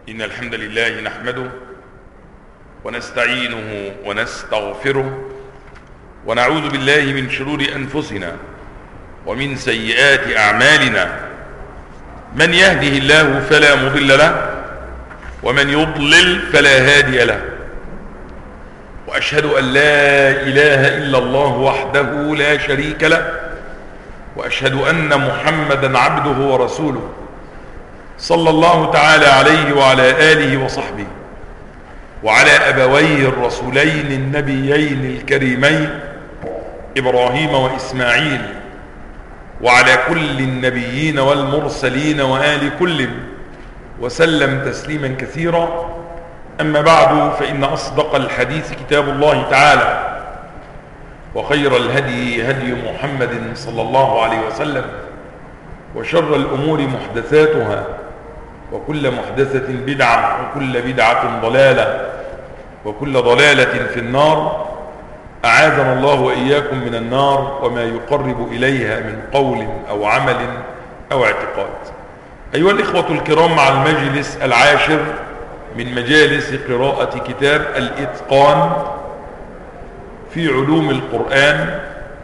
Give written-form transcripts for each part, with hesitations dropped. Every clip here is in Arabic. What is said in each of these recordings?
إن الحمد لله نحمده ونستعينه ونستغفره ونعوذ بالله من شرور أنفسنا ومن سيئات أعمالنا. من يهده الله فلا مضل له ومن يضلل فلا هادي له، وأشهد أن لا إله إلا الله وحده لا شريك له، وأشهد أن محمدا عبده ورسوله صلى الله تعالى عليه وعلى آله وصحبه وعلى أبويه الرسولين النبيين الكريمين إبراهيم وإسماعيل، وعلى كل النبيين والمرسلين وآل كل وسلم تسليما كثيرا. أما بعد، فإن أصدق الحديث كتاب الله تعالى، وخير الهدي هدي محمد صلى الله عليه وسلم، وشر الأمور محدثاتها، وكل محدثة بدعة، وكل بدعة ضلالة، وكل ضلالة في النار. أعاذنا الله وإياكم من النار وما يقرب إليها من قول أو عمل أو اعتقاد. أيها الإخوة الكرام، مع المجلس العاشر من مجالس قراءة كتاب الإتقان في علوم القرآن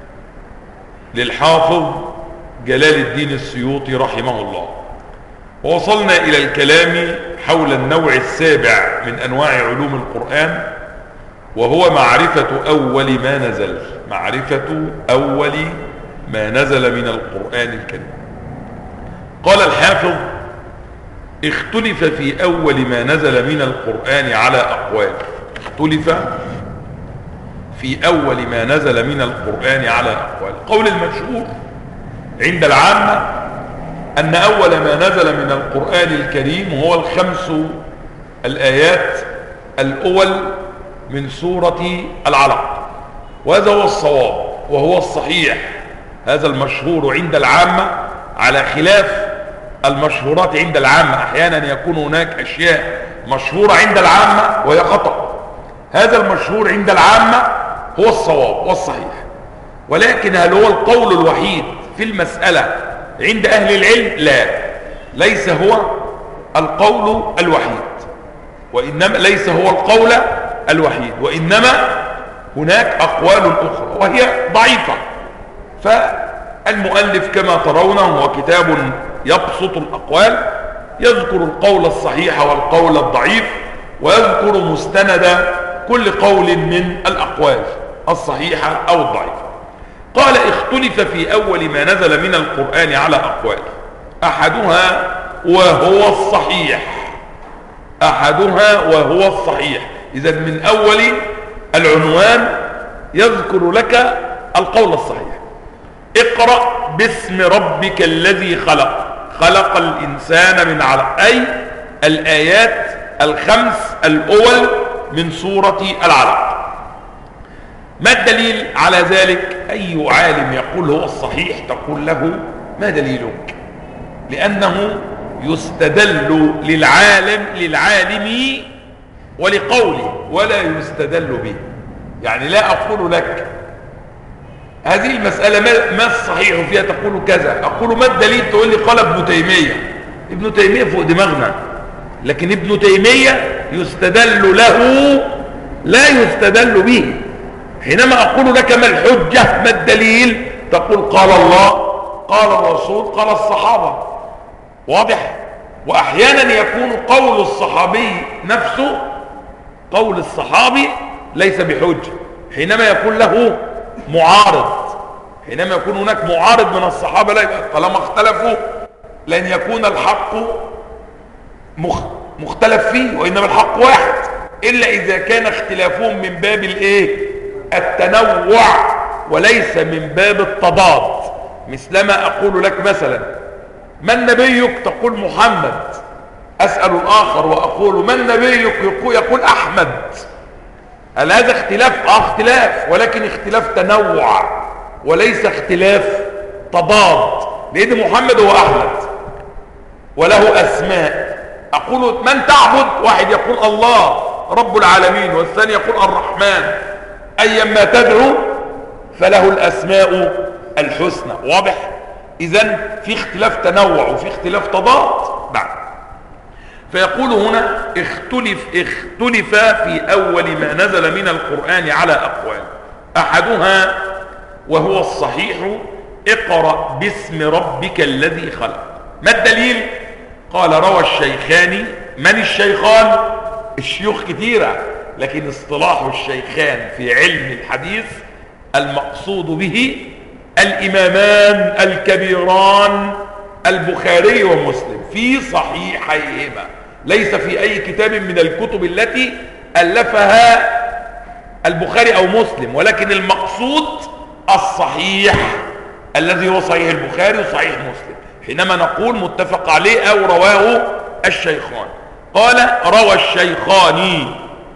للحافظ جلال الدين السيوطي رحمه الله، ووصلنا إلى الكلام حول النوع السابع من أنواع علوم القرآن، وهو معرفة أول ما نزل. معرفة أول ما نزل من القرآن الكريم. قال الحافظ: اختلف في أول ما نزل من القرآن على أقوال. اختلف في أول ما نزل من القرآن على أقوال. القول المشهور عند العامة أن أول ما نزل من القرآن الكريم هو الخمس الآيات الأول من سورة العلق، وهذا هو الصواب وهو الصحيح. هذا المشهور عند العامة، على خلاف المشهورات عند العامة. أحيانا يكون هناك أشياء مشهورة عند العامة وهي خطأ. هذا المشهور عند العامة هو الصواب والصحيح، ولكن هل هو القول الوحيد في المسألة عند أهل العلم؟ لا، ليس هو القول الوحيد، وإنما ليس هو القول الوحيد، وإنما هناك أقوال أخرى وهي ضعيفة. فالمؤلف كما ترون هو كتاب يبسط الأقوال، يذكر القول الصحيح والقول الضعيف، ويذكر مستند كل قول من الأقوال الصحيحة أو الضعيفة. قال: اختلف في أول ما نزل من القرآن على أقوال، أحدها وهو الصحيح. أحدها وهو الصحيح. إذا من أول العنوان يذكر لك القول الصحيح. اقرأ باسم ربك الذي خلق، خلق الإنسان من علق، أي الآيات الخمس الأول من سورة العلق. ما الدليل على ذلك؟ أي عالم يقول هو الصحيح تقول له: ما دليلك؟ لأنه يستدل للعالم ولقوله، ولا يستدل به. يعني لا أقول لك هذه المسألة ما الصحيح فيها تقول كذا، أقول ما الدليل تقول لي قال ابن تيمية. ابن تيمية فوق دماغنا، لكن ابن تيمية يستدل له لا يستدل به. حينما أقول لك ما الحجة ما الدليل تقول قال الله، قال الرسول، قال الصحابة. واضح؟ وأحيانا يكون قول الصحابي نفسه، قول الصحابي ليس بحجة، حينما يكون له معارض. حينما يكون هناك معارض من الصحابة، لا يبقى طالما اختلفوا لن يكون الحق مختلف فيه، وإنما الحق واحد، إلا إذا كان اختلافهم من باب التنوع وليس من باب التضاد. مثلما أقول لك مثلا: من نبيك؟ تقول محمد. أسأل الآخر وأقول: من نبيك؟ يقول أحمد. هل هذا اختلاف؟ اختلاف، ولكن اختلاف تنوع وليس اختلاف تضاد، لأن محمد هو أحمد وله أسماء. أقول: من تعبد؟ واحد يقول الله رب العالمين، والثاني يقول الرحمن. أيما تدعو فله الأسماء الحسنى. واضح؟ إذن في اختلاف تنوع وفي اختلاف تضاد. بعد فيقول هنا اختلف في أول ما نزل من القرآن على أقوال، أحدها وهو الصحيح اقرأ باسم ربك الذي خلق. ما الدليل؟ قال روى الشيخان. من الشيخان؟ الشيوخ كثيرة، لكن اصطلاح الشيخان في علم الحديث المقصود به الإمامان الكبيران البخاري ومسلم في صحيحيهما، ليس في أي كتاب من الكتب التي ألفها البخاري أو مسلم، ولكن المقصود الصحيح الذي هو صحيح البخاري وصحيح مسلم حينما نقول متفق عليه أو رواه الشيخان. قال روى الشيخان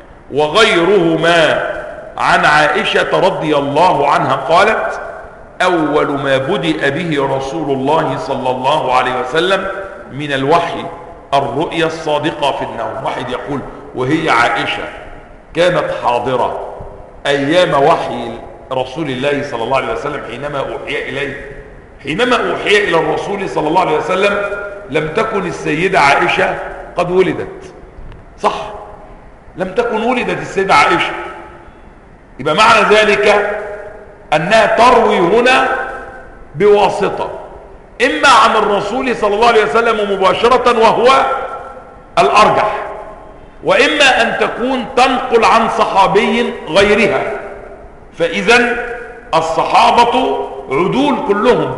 وغيرهما عن عائشة رضي الله عنها قالت أول ما بدأ به رسول الله صلى الله عليه وسلم من الوحي الرؤيا الصادقة في النوم. واحد يقول وهي عائشة كانت حاضرة أيام وحي رسول الله صلى الله عليه وسلم حينما أوحي إليه؟ حينما أوحي إلى الرسول صلى الله عليه وسلم لم تكن السيدة عائشة قد ولدت، صح؟ لم تكن ولدت السيدة عائشة. يبقى معنى ذلك أنها تروي هنا بواسطة، إما عن الرسول صلى الله عليه وسلم مباشرة وهو الأرجح، وإما أن تكون تنقل عن صحابي غيرها. فإذا الصحابة عدول كلهم،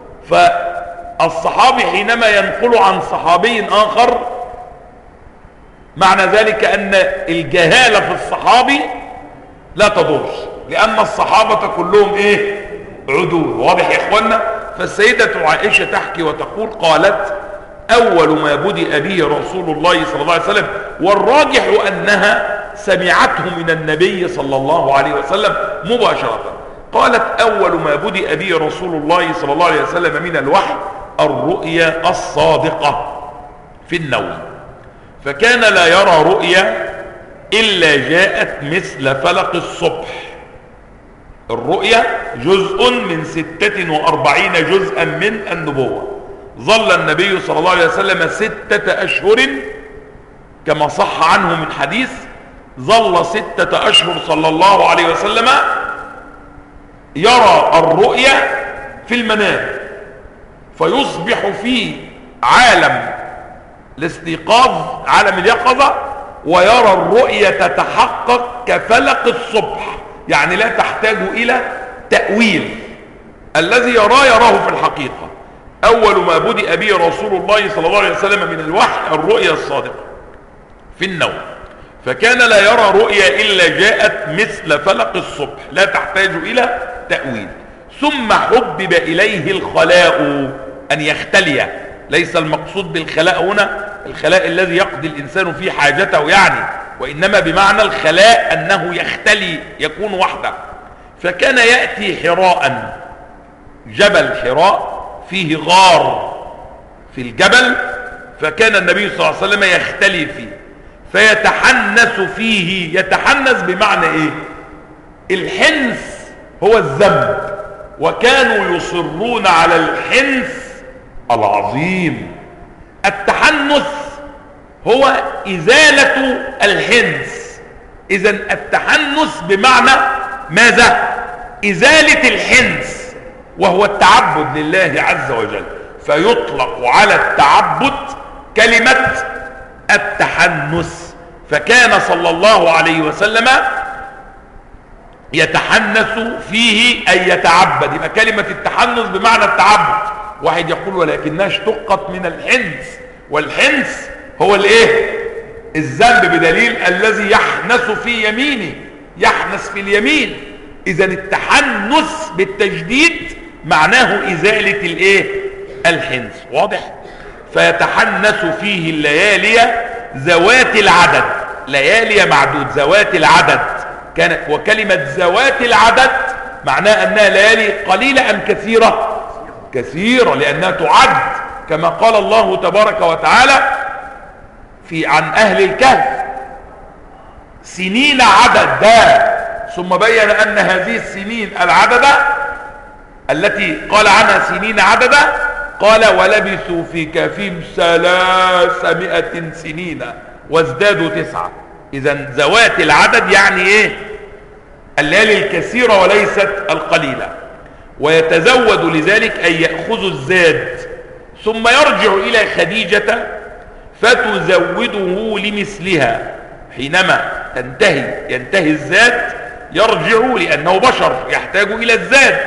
فالصحابي حينما ينقل عن صحابي آخر معنى ذلك أن الجهالة في الصحابي لا تضر، لأن الصحابة كلهم إيه؟ عدول. واضح يا إخوانا؟ فالسيدة عائشة تحكي وتقول قالت أول ما بدأ به رسول الله صلى الله عليه وسلم، والراجح أنها سمعته من النبي صلى الله عليه وسلم مباشرة. قالت أول ما بدأ به رسول الله صلى الله عليه وسلم من الوحي الرؤيا الصادقة في النوم، فكان لا يرى رؤيا إلا جاءت مثل فلق الصبح. الرؤيا جزء من 46 جزءا من النبوة. ظل النبي صلى الله عليه وسلم 6 أشهر كما صح عنه من حديث، ظل 6 أشهر صلى الله عليه وسلم يرى الرؤيا في المنام، فيصبح في عالم الاستيقاظ عالم اليقظة ويرى الرؤيا تتحقق كفلق الصبح، يعني لا تحتاج إلى تأويل، الذي يراه في الحقيقة. أول ما بدأ به رسول الله صلى الله عليه وسلم من الوحي الرؤيا الصادقة في النوم، فكان لا يرى رؤيا إلا جاءت مثل فلق الصبح لا تحتاج إلى تأويل. ثم حبب إليه الخلاء، أن يختلي. ليس المقصود بالخلاء هنا الخلاء الذي يقضي الإنسان فيه حاجته يعني، وإنما بمعنى الخلاء أنه يختلي يكون وحده. فكان يأتي حراء، جبل حراء فيه غار في الجبل، فكان النبي صلى الله عليه وسلم يختلي فيه فيتحنس فيه. يتحنس بمعنى ايه؟ الحنس هو الذنب، وكانوا يصرون على الحنس العظيم. التحنس هو إزالة الحنس. إذن التحنس بمعنى ماذا؟ إزالة الحنس، وهو التعبد لله عز وجل. فيطلق على التعبد كلمة التحنس. فكان صلى الله عليه وسلم يتحنس فيه أي يتعبد. يبقى كلمة التحنس بمعنى التعبد. واحد يقول ولكنها اشتقت من الحنس، والحنس هو الايه؟ الذنب، بدليل الذي يحنس في يمينه، يحنس في اليمين. اذا التحنس بالتجديد معناه ازالة الايه؟ الحنس. واضح؟ فيتحنس فيه الليالي ذوات العدد، ليالي معدود ذوات العدد. وكلمة ذوات العدد معناه انها ليالي قليلة ام كثيرة؟ كثيرة، لانها تعد كما قال الله تبارك وتعالى عن اهل الكهف سنين عددا، ثم بين ان هذه السنين العددة التي قال عنها سنين عددا قال ولبثوا في كهفهم 300 سنين وازدادوا 9. اذا ذوات العدد يعني ايه؟ الليالي الكثيرة وليست القليلة. ويتزود لذلك أن يأخذ الزاد ثم يرجع إلى خديجة فتزوده لمثلها. حينما ينتهي الزاد يرجع لأنه بشر يحتاج إلى الزاد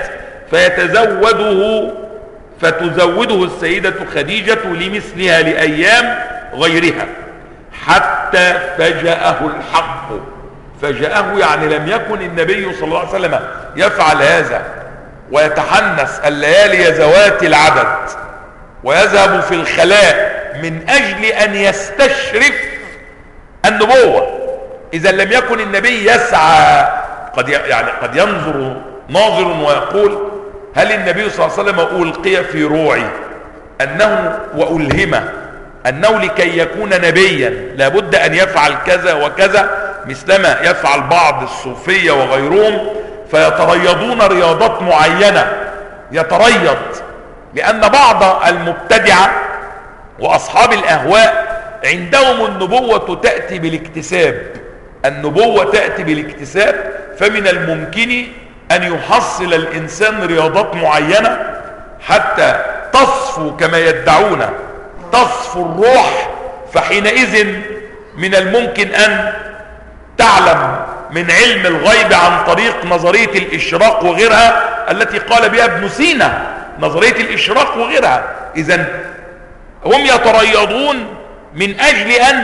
فتزوده السيدة خديجة لمثلها لأيام غيرها حتى فجأه الحق. فجأه يعني لم يكن النبي صلى الله عليه وسلم يفعل هذا ويتحنس الليالي ذوات العدد ويذهب في الخلاء من أجل أن يستشرف النبوة. إذا لم يكن النبي يسعى، قد ينظر ناظر ويقول هل النبي صلى الله عليه وسلم ألقي في روعي أنه وألهم أنه لكي يكون نبيا لابد أن يفعل كذا وكذا، مثلما يفعل بعض الصوفية وغيرهم فيتريضون رياضات معينة، يتريض لأن بعض المبتدعة وأصحاب الأهواء عندهم النبوة تأتي بالاكتساب. النبوة تأتي بالاكتساب، فمن الممكن أن يحصل الإنسان رياضات معينة حتى تصفو كما يدعون، تصفو الروح، فحينئذ من الممكن أن تعلم من علم الغيب عن طريق نظرية الإشراق وغيرها التي قال بها ابن سينا، نظرية الإشراق وغيرها. إذن هم يتريضون من أجل أن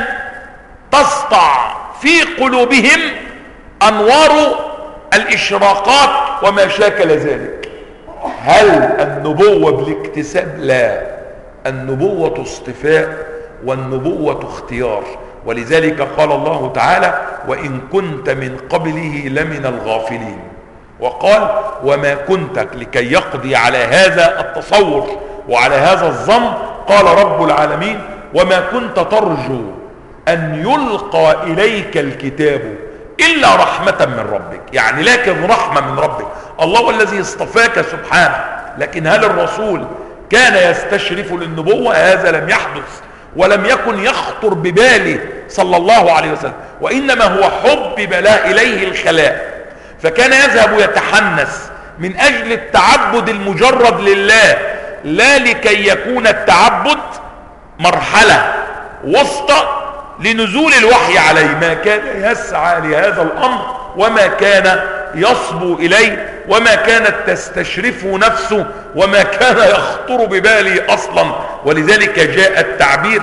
تسطع في قلوبهم أنوار الإشراقات وما شاكل ذلك. هل النبوة بالاكتساب؟ لا، النبوة اصطفاء والنبوة اختيار. ولذلك قال الله تعالى وإن كنت من قبله لمن الغافلين. وقال وما كنت لكي يقضي على هذا التصور وعلى هذا الظن. قال رب العالمين وما كنت ترجو أن يلقى إليك الكتاب إلا رحمة من ربك، يعني لكن رحمة من ربك. الله الذي اصطفاك سبحانه، لكن هل الرسول كان يستشرف للنبوة؟ هذا لم يحدث ولم يكن يخطر بباله صلى الله عليه وسلم، وإنما هو حبب له إليه الخلاء، فكان يذهب يتحنس من أجل التعبد المجرد لله، لا لكي يكون التعبد مرحلة وسطى لنزول الوحي عليه. ما كان يسعى لهذا الأمر وما كان يصبو إليه وما كانت تستشرفه نفسه وما كان يخطر بباله أصلا. ولذلك جاء التعبير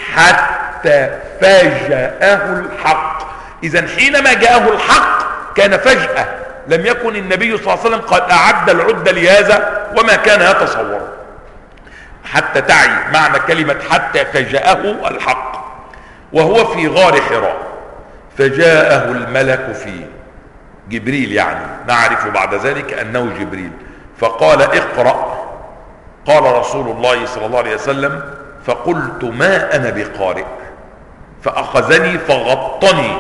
حتى فاجأه الحق. إذن حينما جاءه الحق كان فجأة، لم يكن النبي صلى الله عليه وسلم قد أعد العدة لهذا وما كان يتصور. حتى تعي معنى كلمة حتى فاجأه الحق. وهو في غار حراء فجاءه الملك فيه، جبريل يعني، نعرف بعد ذلك أنه جبريل، فقال اقرأ. قال رسول الله صلى الله عليه وسلم فقلت ما أنا بقارئ، فأخذني فغطني،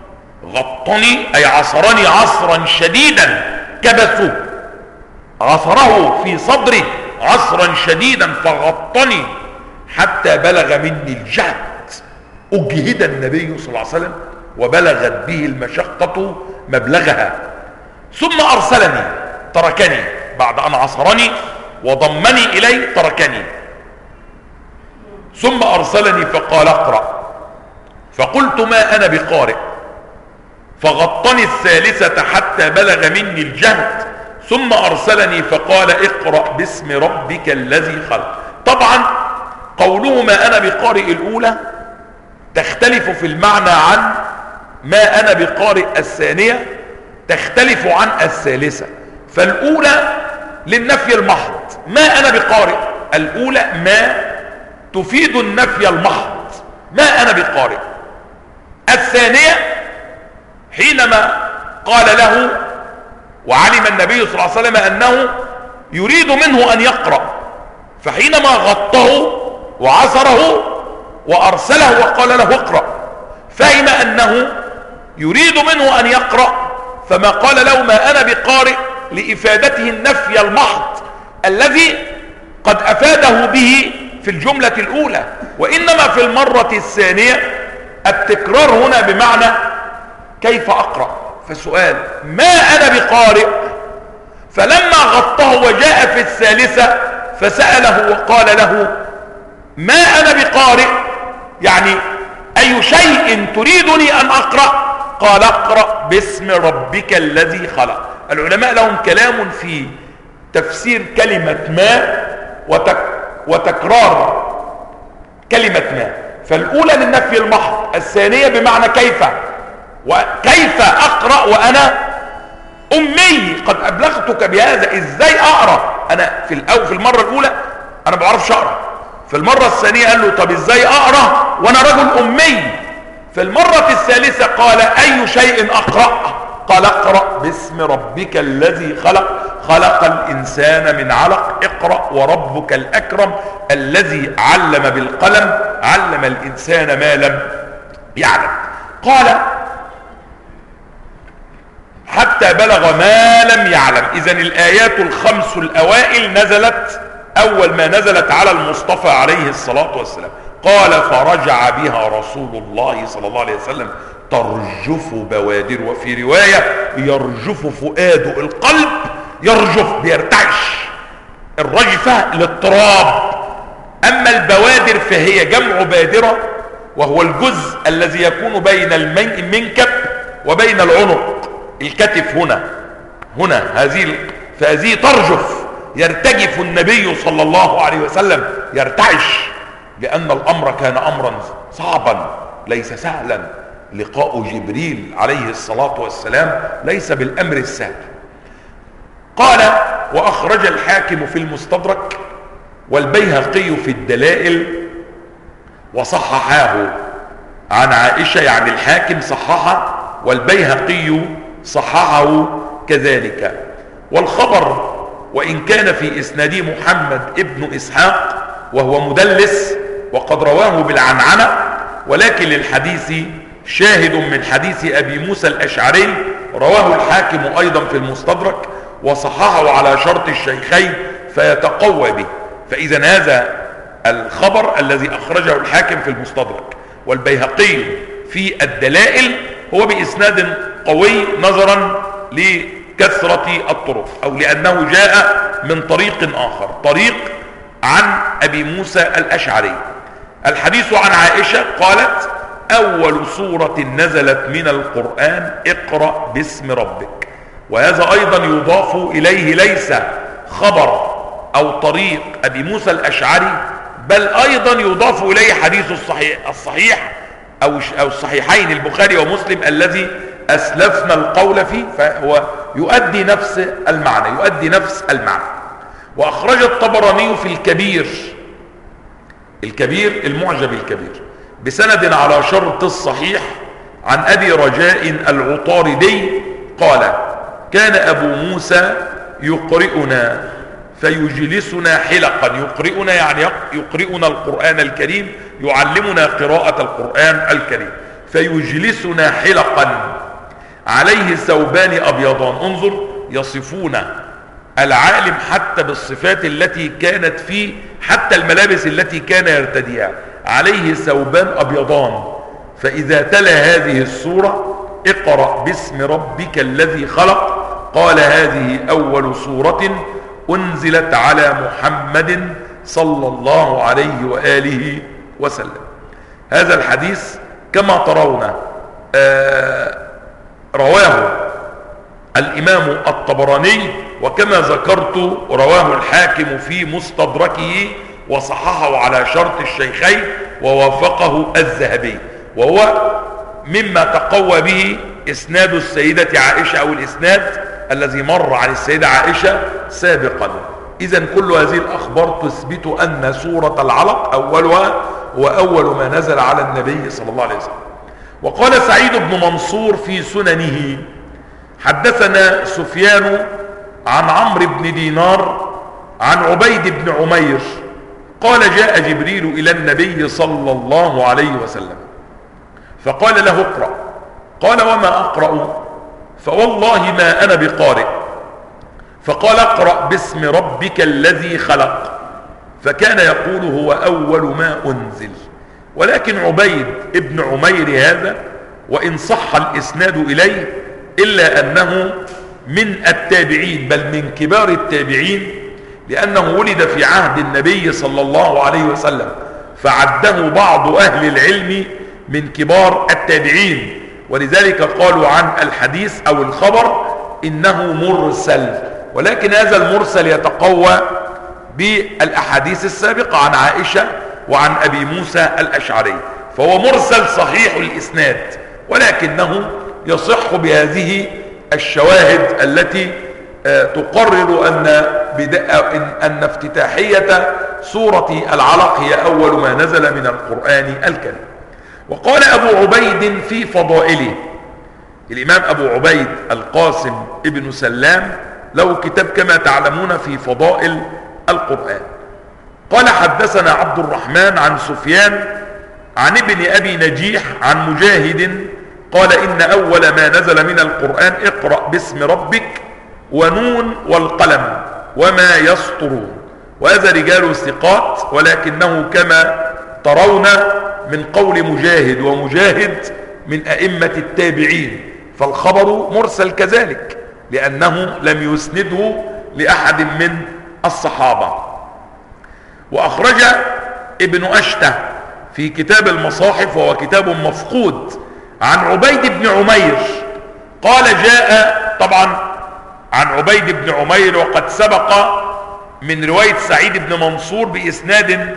غطني أي عصرني عصرا شديدا كبسه، عصره في صدري عصرا شديدا فغطني حتى بلغ مني الجهد. أجهد النبي صلى الله عليه وسلم وبلغت به المشقة مبلغها، ثم أرسلني، تركني بعد أن عصرني وضمني إليه، تركني ثم أرسلني فقال اقرأ. فقلت ما أنا بقارئ، فغطني الثالثة حتى بلغ مني الجهد، ثم أرسلني فقال اقرأ باسم ربك الذي خلق. طبعا قوله ما أنا بقارئ الأولى تختلف في المعنى عن ما أنا بقارئ الثانية، تختلف عن الثالثة. فالأولى للنفي المحض، ما أنا بقارئ، الأولى ما تفيد النفي المحض، ما أنا بقارئ. الثانية حينما قال له وعلم النبي صلى الله عليه وسلم أنه يريد منه أن يقرأ، فحينما غطه وعصره وأرسله وقال له اقرأ، فهم أنه يريد منه أن يقرأ، فما قال له ما أنا بقارئ لإفادته النفي المحض الذي قد أفاده به في الجملة الأولى، وإنما في المرة الثانية التكرار هنا بمعنى كيف أقرأ. فالسؤال ما أنا بقارئ، فلما غطاه وجاء في الثالثة فسأله وقال له ما أنا بقارئ، يعني أي شيء تريدني أن أقرأ؟ قال اقرأ باسم ربك الذي خلق. العلماء لهم كلام في تفسير كلمة ما وتكرار كلمة ما. فالأولى للنفي المحض، الثانية بمعنى كيف، وكيف أقرأ وأنا أمي؟ قد أبلغتك بهذا، إزاي أقرأ أنا؟ في المرة الأولى أنا ما بعرفش أقرأ، في المرة الثانية قال له طب إزاي أقرأ وأنا رجل أمي؟ في المرة الثالثة قال أي شيء أقرأ؟ قال اقرأ باسم ربك الذي خلق، خلق الإنسان من علق، اقرأ وربك الأكرم الذي علم بالقلم، علم الإنسان ما لم يعلم. قال حتى بلغ ما لم يعلم. إذن الآيات الخمس الأوائل نزلت أول ما نزلت على المصطفى عليه الصلاة والسلام. قال فرجع بها رسول الله صلى الله عليه وسلم ترجف بوادر، وفي رواية يرجف فؤاد القلب، يرجف بيرتعش، الرجفة الاضطراب. أما البوادر فهي جمع بادرة، وهو الجزء الذي يكون بين المنكب وبين العنق، الكتف هنا فهذه ترجف، يرتجف النبي صلى الله عليه وسلم، يرتعش، لأن الأمر كان أمرا صعبا ليس سهلا. لقاء جبريل عليه الصلاة والسلام ليس بالأمر السهل. قال وأخرج الحاكم في المستدرك والبيهقي في الدلائل وصححاه عن عائشة، يعني الحاكم صححه والبيهقي صححه كذلك. والخبر وإن كان في إسناده محمد ابن إسحاق وهو مدلس وقد رواه بالعنعنة، ولكن للحديث شاهد من حديث أبي موسى الأشعري رواه الحاكم أيضا في المستدرك وصححه على شرط الشيخين فيتقوى به. فإذا هذا الخبر الذي أخرجه الحاكم في المستدرك والبيهقي في الدلائل هو بإسناد قوي نظرا لكثرة الطرق، أو لأنه جاء من طريق آخر، طريق عن أبي موسى الأشعري. الحديث عن عائشة قالت أول سورة نزلت من القرآن اقرأ باسم ربك. وهذا أيضا يضاف إليه ليس خبر أو طريق أبي موسى الأشعري، بل أيضا يضاف إليه حديث الصحيح أو الصحيحين البخاري ومسلم الذي أسلفنا القول فيه، فهو يؤدي نفس المعنى. وأخرج الطبراني في الكبير المعجم الكبير بسند على شرط الصحيح عن أبي رجاء العطاردي قال كان أبو موسى يقرئنا فيجلسنا حلقا، يقرئنا يعني يقرئنا القرآن الكريم، يعلمنا قراءة القرآن الكريم، فيجلسنا حلقا عليه ثوبان أبيضان. انظر، يصفون العالم حتى بالصفات التي كانت فيه، حتى الملابس التي كان يرتديها، عليه ثوبان أبيضان. فإذا تلا هذه السورة اقرأ باسم ربك الذي خلق قال هذه أول سورة أنزلت على محمد صلى الله عليه وآله وسلم. هذا الحديث كما ترون رواه الإمام الطبراني، وكما ذكرت رواه الحاكم في مستدركه وصححه على شرط الشيخين ووافقه الذهبي، وهو مما تقوى به إسناد السيدة عائشة أو الإسناد الذي مر عن السيدة عائشة سابقا. إذن كل هذه الأخبار تثبت أن سورة العلق أولها وأول ما نزل على النبي صلى الله عليه وسلم. وقال سعيد بن منصور في سننه حدثنا سفيان عن عمرو بن دينار عن عبيد بن عمير قال جاء جبريل إلى النبي صلى الله عليه وسلم فقال له اقرأ، قال وما أقرأ؟ فوالله ما أنا بقارئ. فقال اقرأ باسم ربك الذي خلق. فكان يقول هو أول ما أنزل. ولكن عبيد ابن عمير هذا وإن صح الإسناد إليه إلا أنه من التابعين، بل من كبار التابعين، لأنه ولد في عهد النبي صلى الله عليه وسلم، فعده بعض أهل العلم من كبار التابعين، ولذلك قالوا عن الحديث أو الخبر إنه مرسل. ولكن هذا المرسل يتقوى بالأحاديث السابقة عن عائشة وعن أبي موسى الأشعري، فهو مرسل صحيح الإسناد، ولكنه يصح بهذه الشواهد التي تقرر أن افتتاحية سورة العلق هي أول ما نزل من القرآن الكريم. وقال أبو عبيد في فضائله، الإمام أبو عبيد القاسم ابن سلام له كتاب كما تعلمون في فضائل القرآن. قال حدثنا عبد الرحمن عن سفيان عن ابن أبي نجيح عن مجاهد قال إن أول ما نزل من القرآن اقرأ باسم ربك ونون والقلم وما يسطرون. وهذا رجال ثقات، ولكنه كما ترون من قول مجاهد، ومجاهد من أئمة التابعين، فالخبر مرسل كذلك لأنه لم يسنده لأحد من الصحابة. وأخرج ابن أشته في كتاب المصاحف وهو كتاب مفقود عن عبيد بن عمير قال جاء، طبعا عن عبيد بن عمير وقد سبق من رواية سعيد بن منصور بإسناد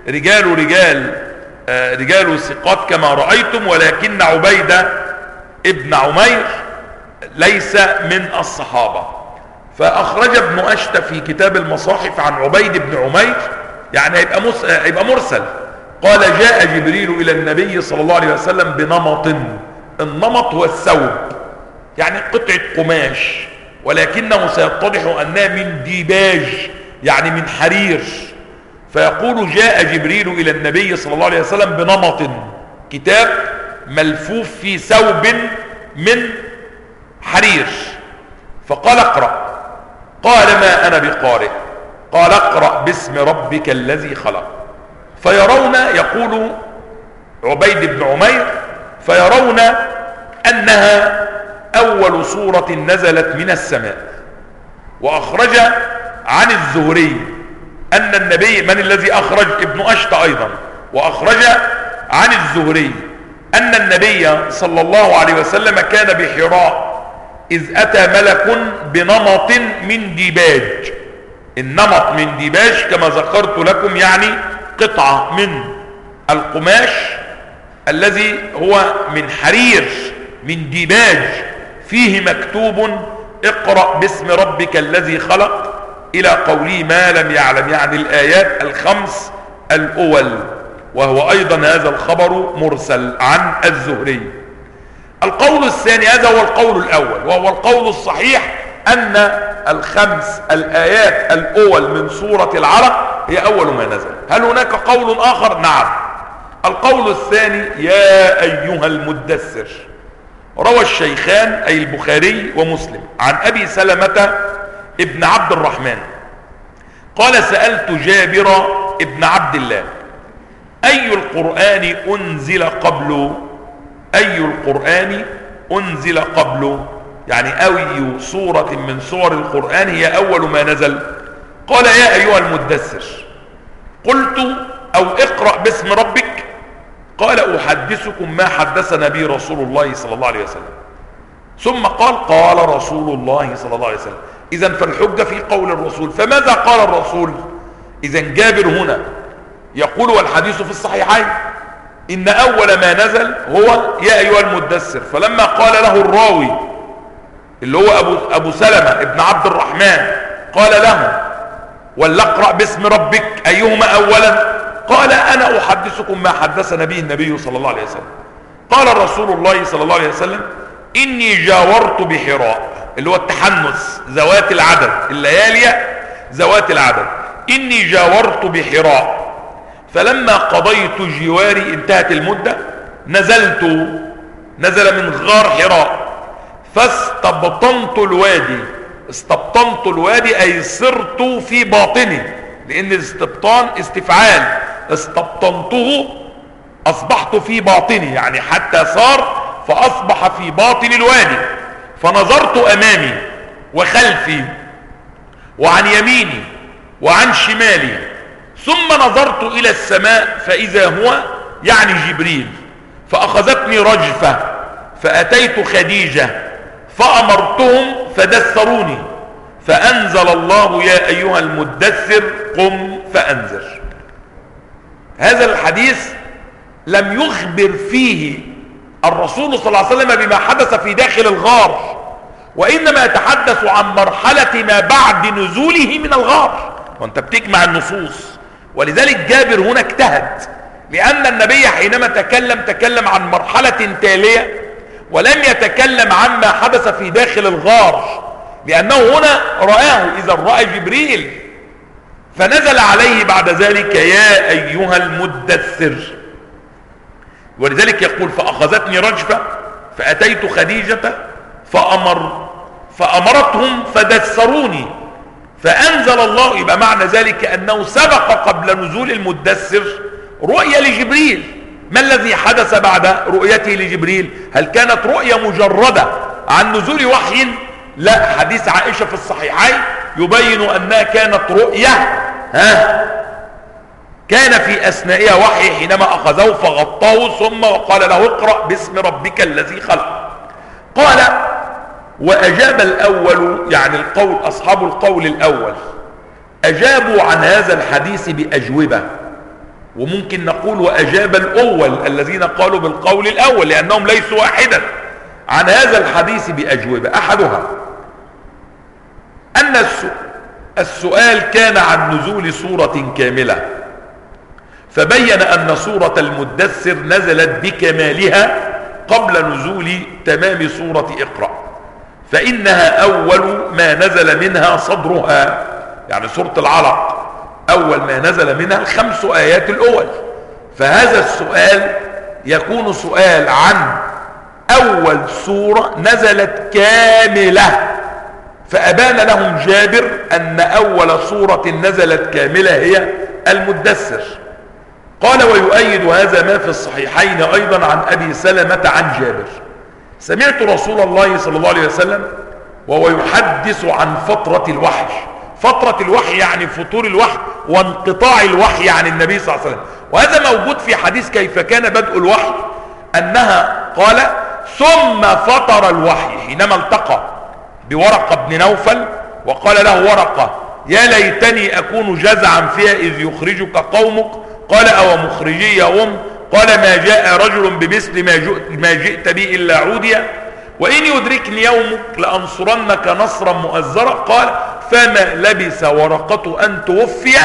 رجال ثقات كما رأيتم، ولكن عبيد ابن عمير ليس من الصحابة. فأخرج ابن أشته في كتاب المصاحف عن عبيد بن عمير، يعني هيبقى مرسل. قال جاء جبريل إلى النبي صلى الله عليه وسلم بنمط، النمط هو الثوب، يعني قطعة قماش، ولكنه سيتضح أنها من ديباج يعني من حرير. فيقول جاء جبريل إلى النبي صلى الله عليه وسلم بنمط، كتاب ملفوف في ثوب من حرير، فقال اقرأ. قال ما أنا بقارئ. قال اقرأ باسم ربك الذي خلق. فيرون، يقول عبيد بن عمير، فيرون أنها أول سورة نزلت من السماء. وأخرج عن الزهري أن النبي، من الذي أخرج؟ ابن أشته أيضا. وأخرج عن الزهري أن النبي صلى الله عليه وسلم كان بحراء إذ أتى ملك بنمط من ديباج. النمط من ديباج كما ذكرت لكم يعني قطعة من القماش الذي هو من حرير من ديباج، فيه مكتوب اقرأ باسم ربك الذي خلق إلى قوله ما لم يعلم، يعني الآيات الخمس الأول. وهو أيضا هذا الخبر مرسل عن الزهري. القول الثاني، هذا هو القول الأول وهو القول الصحيح، أن الخمس الآيات الأول من سورة العلق هي أول ما نزل. هل هناك قول آخر؟ نعم. القول الثاني يا أيها المدثر. روى الشيخان أي البخاري ومسلم عن أبي سلمة ابن عبد الرحمن قال سألت جابر ابن عبد الله أي القرآن أنزل قبله؟ أي القرآن أنزل قبله، يعني أي سورة من سور القرآن هي أول ما نزل؟ قال يا أيها المدثر. قلت أو اقرأ باسم ربك. قال أحدثكم ما حدثنا به رسول الله صلى الله عليه وسلم. ثم قال رسول الله صلى الله عليه وسلم. إذن فالحجة في قول الرسول. فماذا قال الرسول؟ إذن جابر هنا يقول والحديث في الصحيحين إن أول ما نزل هو يا أيها المدثر. فلما قال له الراوي اللي هو أبو سلمة ابن عبد الرحمن قال له ولا اقرأ باسم ربك أيهما أولا؟ قال أنا أحدثكم ما حدثنا به النبي صلى الله عليه وسلم. قال رسول الله صلى الله عليه وسلم إني جاورت بحراء، اللي هو التحنث ذوات العدد، الليالي ذوات العدد. إني جاورت بحراء فلما قضيت جواري، انتهت المدة، نزل من غار حراء فاستبطنت الوادي. استبطنت الوادي أي سرت في باطنه، لان الاستبطان استفعال، استبطنته اصبحت في باطني، يعني حتى صار فاصبح في باطن الوادي. فنظرت امامي وخلفي وعن يميني وعن شمالي، ثم نظرت الى السماء فاذا هو يعني جبريل، فاخذتني رجفة فاتيت خديجة فامرتهم فدثروني، فانزل الله يا ايها المدثر قم فانذر. هذا الحديث لم يخبر فيه الرسول صلى الله عليه وسلم بما حدث في داخل الغار، وإنما يتحدث عن مرحلة ما بعد نزوله من الغار، وانت بتجمع النصوص. ولذلك جابر هنا اجتهد، لأن النبي حينما تكلم عن مرحلة تالية ولم يتكلم عما حدث في داخل الغار، لأنه هنا رآه إذا رأى جبريل، فنزل عليه بعد ذلك يا أيها المدثر. ولذلك يقول فأخذتني رجفة فأتيت خديجة فأمرتهم فدثروني فأنزل الله. يبقى معنى ذلك أنه سبق قبل نزول المدثر رؤية لجبريل. ما الذي حدث بعد رؤيته لجبريل؟ هل كانت رؤية مجردة عن نزول وحي؟ لا، حديث عائشة في الصحيحين يبين أنها كانت رؤية كان في أثنائها وحي حينما أخذه فغطاه ثم وقال له اقرأ باسم ربك الذي خلق. قال وأجاب الأول، يعني القول أصحاب القول الأول أجابوا عن هذا الحديث بأجوبة، وممكن نقول وأجاب الأول الذين قالوا بالقول الأول لأنهم ليسوا واحدا عن هذا الحديث بأجوبة. أحدها أن السؤال كان عن نزول سورة كاملة، فبين أن سورة المدثر نزلت بكمالها قبل نزول تمام سورة اقرأ، فإنها أول ما نزل منها صدرها، يعني سورة العلق أول ما نزل منها 5 آيات الأول. فهذا السؤال يكون سؤال عن أول سورة نزلت كاملة، فأبان لهم جابر أن أول سورة نزلت كاملة هي المدثر. قال ويؤيد هذا ما في الصحيحين أيضا عن أبي سلمة عن جابر سمعت رسول الله صلى الله عليه وسلم وهو يحدث عن فترة الوحي. فترة الوحي يعني فطور الوحي وانقطاع الوحي عن النبي صلى الله عليه وسلم، وهذا موجود في حديث كيف كان بدء الوحي، أنها قال ثم فطر الوحي حينما التقى بورقة بن نوفل وقال له ورقة يا ليتني أكون جزعا فيها إذ يخرجك قومك، قال أو مخرجي هم، قال ما جاء رجل بمثل ما جئت به إلا عوديا، وإن يدركني يومك لأنصرنك نصرا مؤزرا. قال فما لبث ورقة أن توفي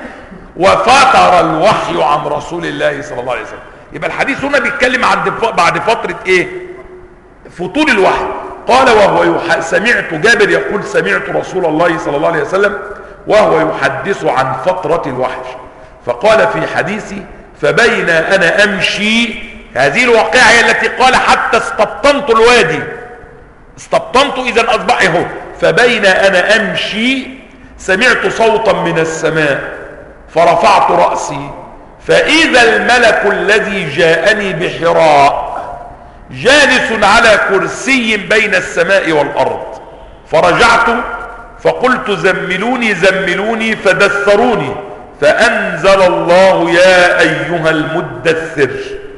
وفتر الوحي عن رسول الله صلى الله عليه وسلم. يبقى الحديث هنا بيتكلم عن بعد فترة ايه؟ فطور الوحي. قال وهو سمعت جابر يقول سمعت رسول الله صلى الله عليه وسلم وهو يحدث عن فترة الوحي، فقال في حديثي فبين أنا أمشي، هذه الواقعة هي التي قال حتى استبطنت الوادي، استبطنت إذا أصبحه، فبين أنا أمشي سمعت صوتا من السماء فرفعت رأسي فإذا الملك الذي جاءني بحراء جالس على كرسي بين السماء والأرض، فرجعت فقلت زملوني زملوني فدثروني، فأنزل الله يا أيها المدثر.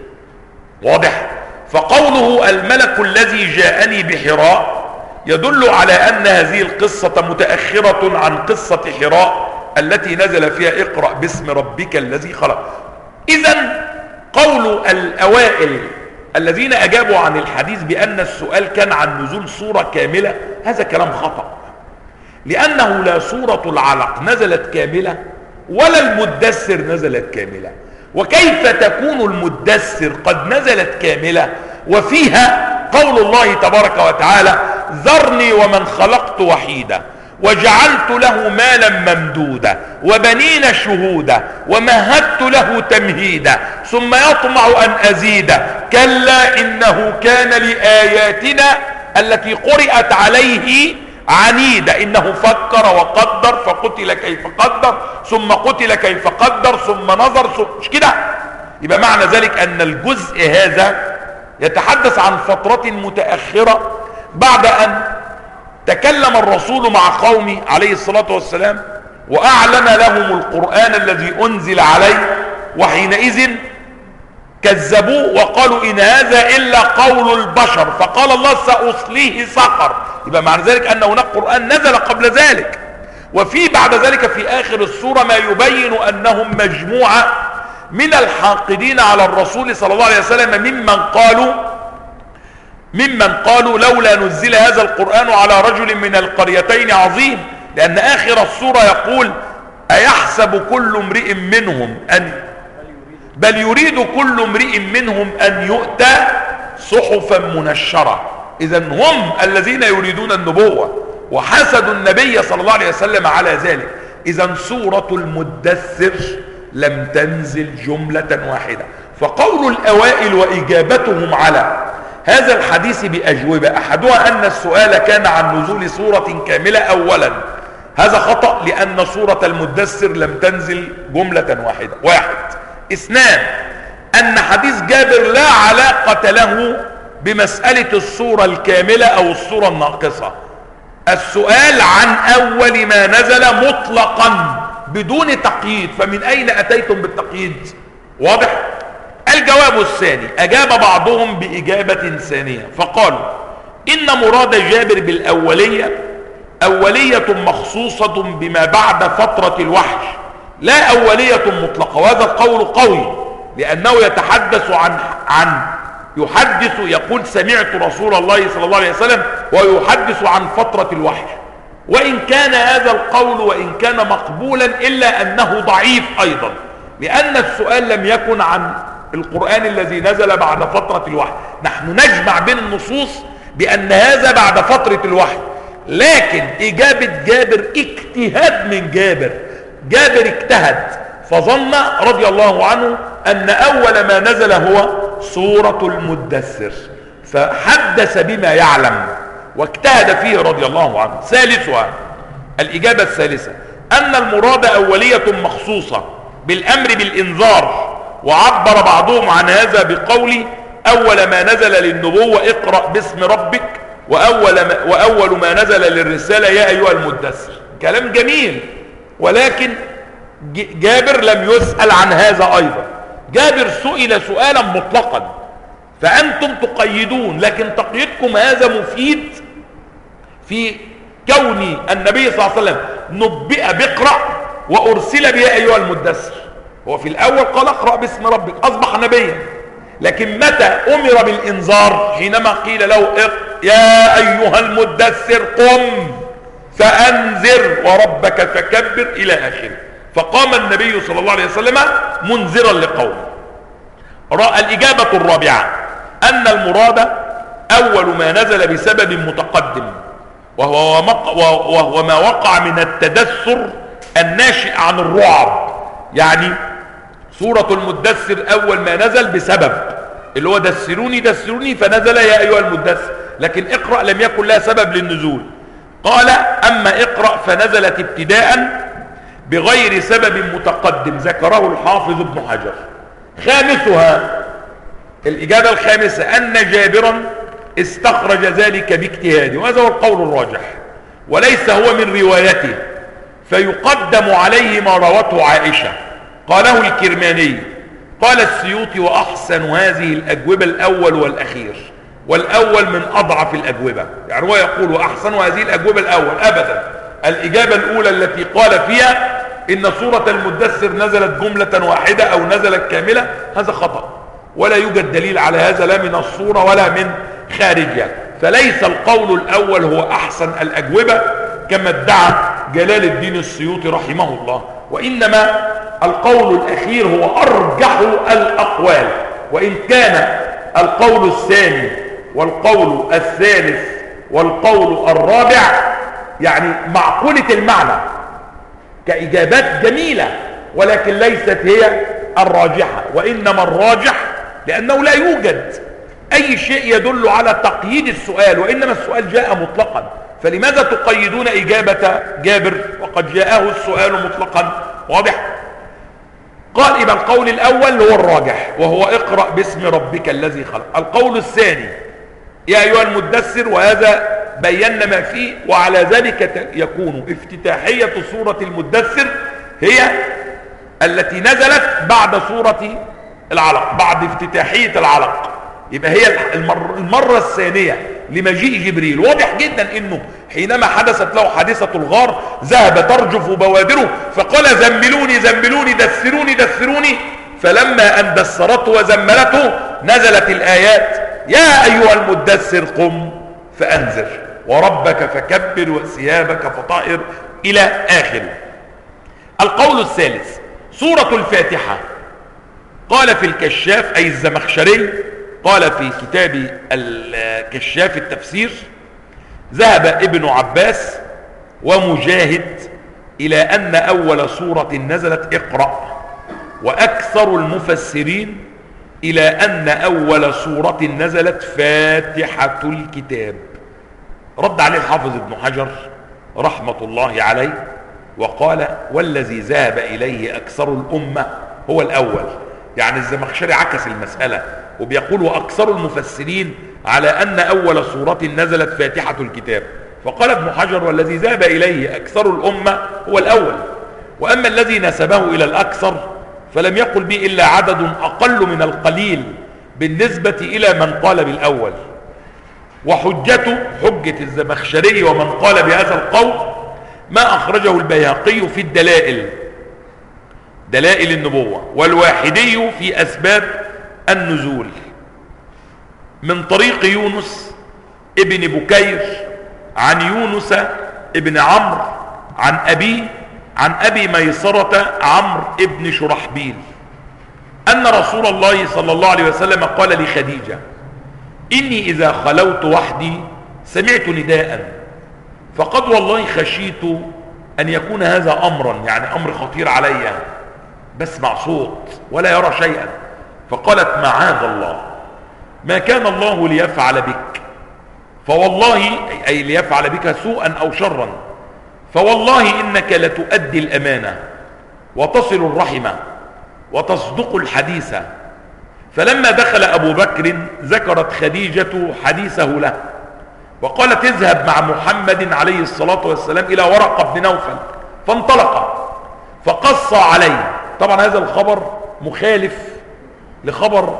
واضح؟ فقوله الملك الذي جاءني بحراء يدل على أن هذه القصة متأخرة عن قصة حراء التي نزل فيها اقرأ باسم ربك الذي خلق. إذن قول الأوائل الذين أجابوا عن الحديث بأن السؤال كان عن نزول سورة كاملة هذا كلام خطأ، لأنه لا سورة العلق نزلت كاملة ولا المدثر نزلت كاملة. وكيف تكون المدثر قد نزلت كاملة وفيها قول الله تبارك وتعالى ذرني ومن خلقت وحيدا وجعلت له مالا ممدودا وبنين شهودا ومهدت له تمهيدا ثم يطمع أن أزيد كلا إنه كان لآياتنا التي قرأت عليه عنيدة، انه فكر وقدر فقتل كيف قدر ثم قتل كيف قدر ثم نظر مش كده؟ يبقى معنى ذلك ان الجزء هذا يتحدث عن فترة متأخرة بعد ان تكلم الرسول مع قومه عليه الصلاة والسلام واعلن لهم القرآن الذي انزل عليه، وحينئذ كذبوه وقالوا ان هذا الا قول البشر، فقال الله سأصليه سقر. يبقى معنى ذلك ان هناك قرآن نزل قبل ذلك، وفي بعد ذلك في اخر السورة ما يبين انهم مجموعة من الحاقدين على الرسول صلى الله عليه وسلم ممن قالوا لولا نزل هذا القرآن على رجل من القريتين عظيم، لان اخر السورة يقول ايحسب كل امرئ منهم بل يريد كل امرئ منهم ان يؤتى صحفا منشرة. اذا هم الذين يريدون النبوة وحسدوا النبي صلى الله عليه وسلم على ذلك. اذا سورة المدثر لم تنزل جملة واحدة. فقول الاوائل واجابتهم على هذا الحديث باجوبة، احدها ان السؤال كان عن نزول سورة كاملة اولا، هذا خطأ لان سورة المدثر لم تنزل جملة واحدة. واحد. اثنان، ان حديث جابر لا علاقة له بمسألة السورة الكاملة او السورة الناقصة. السؤال عن اول ما نزل مطلقا بدون تقييد، فمن اين اتيتم بالتقييد؟ واضح؟ الجواب الثاني، اجاب بعضهم باجابة ثانية فقالوا ان مراد جابر بالاولية اولية مخصوصة بما بعد فترة الوحي، لا اولية مطلقة. وهذا القول قوي لانه يتحدث يقول سمعت رسول الله صلى الله عليه وسلم ويحدث عن فترة الوحي. وان كان هذا القول وان كان مقبولا الا انه ضعيف ايضا، لان السؤال لم يكن عن القرآن الذي نزل بعد فترة الوحي. نحن نجمع بين النصوص بان هذا بعد فترة الوحي، لكن اجابة جابر اجتهاد من جابر اجتهد فظن رضي الله عنه ان اول ما نزل هو سورة المدثر، فحدث بما يعلم واجتهد فيه رضي الله عنه. ثالثها، الاجابة الثالثة، ان المراد اولية مخصوصة بالامر بالانذار، وعبر بعضهم عن هذا بقول اول ما نزل للنبوة اقرأ باسم ربك، واول ما نزل للرسالة يا ايها المدثر. كلام جميل، ولكن جابر لم يسأل عن هذا ايضا. جابر سئل سؤالا مطلقا، فانتم تقيدون، لكن تقييدكم هذا مفيد في كون النبي صلى الله عليه وسلم نبئ باقرأ وارسل بيا ايها المدثر. هو في الاول قال اقرأ باسم ربك، اصبح نبيا، لكن متى امر بالانذار؟ حينما قيل له يا ايها المدثر قم فانذر وربك فكبر الى اخره. فقام النبي صلى الله عليه وسلم منذرا لقومه. الاجابة الرابعة، ان المراد اول ما نزل بسبب متقدم، وهو ما وقع من التدثر الناشئ عن الرعب. يعني سورة المدثر اول ما نزل بسبب اللي هو دثروني فنزل يا ايها المدثر، لكن اقرأ لم يكن لها سبب للنزول. قال اما اقرأ فنزلت ابتداء بغير سبب متقدم، ذكره الحافظ ابن حجر. خامسها، الإجابة الخامسة، أن جابرا استخرج ذلك باجتهاده، وهذا هو القول الراجح، وليس هو من روايته، فيقدم عليه ما روته عائشة. قاله الكرماني. قال السيوطي وأحسن هذه الأجوبة الأول والأخير، والأول من أضعف الأجوبة. يعني هو يقول وأحسن هذه الأجوبة الأول، أبدا. الإجابة الأولى التي قال فيها إن سورة المدثر نزلت جملة واحدة أو نزلت كاملة، هذا خطأ، ولا يوجد دليل على هذا لا من الصورة ولا من خارجها. فليس القول الأول هو أحسن الأجوبة كما ادعى جلال الدين السيوطي رحمه الله، وإنما القول الأخير هو أرجح الأقوال. وإن كان القول الثاني والقول الثالث والقول الرابع يعني معقولة المعنى كإجابات جميلة، ولكن ليست هي الراجحة، وإنما الراجح لأنه لا يوجد أي شيء يدل على تقييد السؤال، وإنما السؤال جاء مطلقا. فلماذا تقيدون إجابة جابر وقد جاءه السؤال مطلقا؟ واضح؟ قال يبقى القول الأول هو الراجح، وهو اقرأ باسم ربك الذي خلق. القول الثاني يا أيها المدثر، وهذا بينا ما فيه، وعلى ذلك يكون افتتاحية سورة المدثر هي التي نزلت بعد سورة العلق، بعد افتتاحية العلق، يبقى هي المرة الثانية لمجيء جبريل. واضح جدا انه حينما حدثت له حادثة الغار ذهب ترجف بوادره فقال زملوني زملوني دثروني دثروني، فلما ان دثرته وزملته نزلت الآيات يا أيها المدثر قم فأنذر وربك فكبر وثيابك فطهر إلى آخره. القول الثالث سورة الفاتحة. قال في الكشاف أي الزمخشري، قال في كتاب الكشاف التفسير ذهب ابن عباس ومجاهد إلى أن أول سورة نزلت اقرأ، وأكثر المفسرين إلى أن أول سورة نزلت فاتحة الكتاب. رد عليه الحافظ ابن حجر رحمة الله عليه وقال والذي ذهب إليه أكثر الأمة هو الأول. يعني الزمخشري عكس المسألة وبيقول وأكثر المفسرين على أن أول سورة نزلت فاتحة الكتاب، فقال ابن حجر والذي ذهب إليه أكثر الأمة هو الأول، وأما الذي نسبه إلى الأكثر فلم يقل به إلا عدد أقل من القليل بالنسبة إلى من قال بالأول. وحجته حجة الزمخشري ومن قال بهذا القول ما أخرجه البيهقي في الدلائل، دلائل النبوة، والواحدي في أسباب النزول من طريق يونس ابن بكير عن يونس ابن عمرو عن أبي ميسرة عمرو ابن شرحبيل أن رسول الله صلى الله عليه وسلم قال لخديجة إني إذا خلوت وحدي سمعت نداء فقد والله خشيت أن يكون هذا أمرا، يعني أمر خطير علي، بسمع صوت ولا يرى شيئا. فقالت معاذ الله ما كان الله ليفعل بك، فوالله أي ليفعل بك سوءا أو شرا، فوالله إنك لتؤدي الأمانة وتصل الرحمة وتصدق الحديث. فلما دخل أبو بكر ذكرت خديجة حديثه له وقالت اذهب مع محمد عليه الصلاة والسلام إلى ورقة بن نوفل، فانطلق فقص عليه. طبعا هذا الخبر مخالف لخبر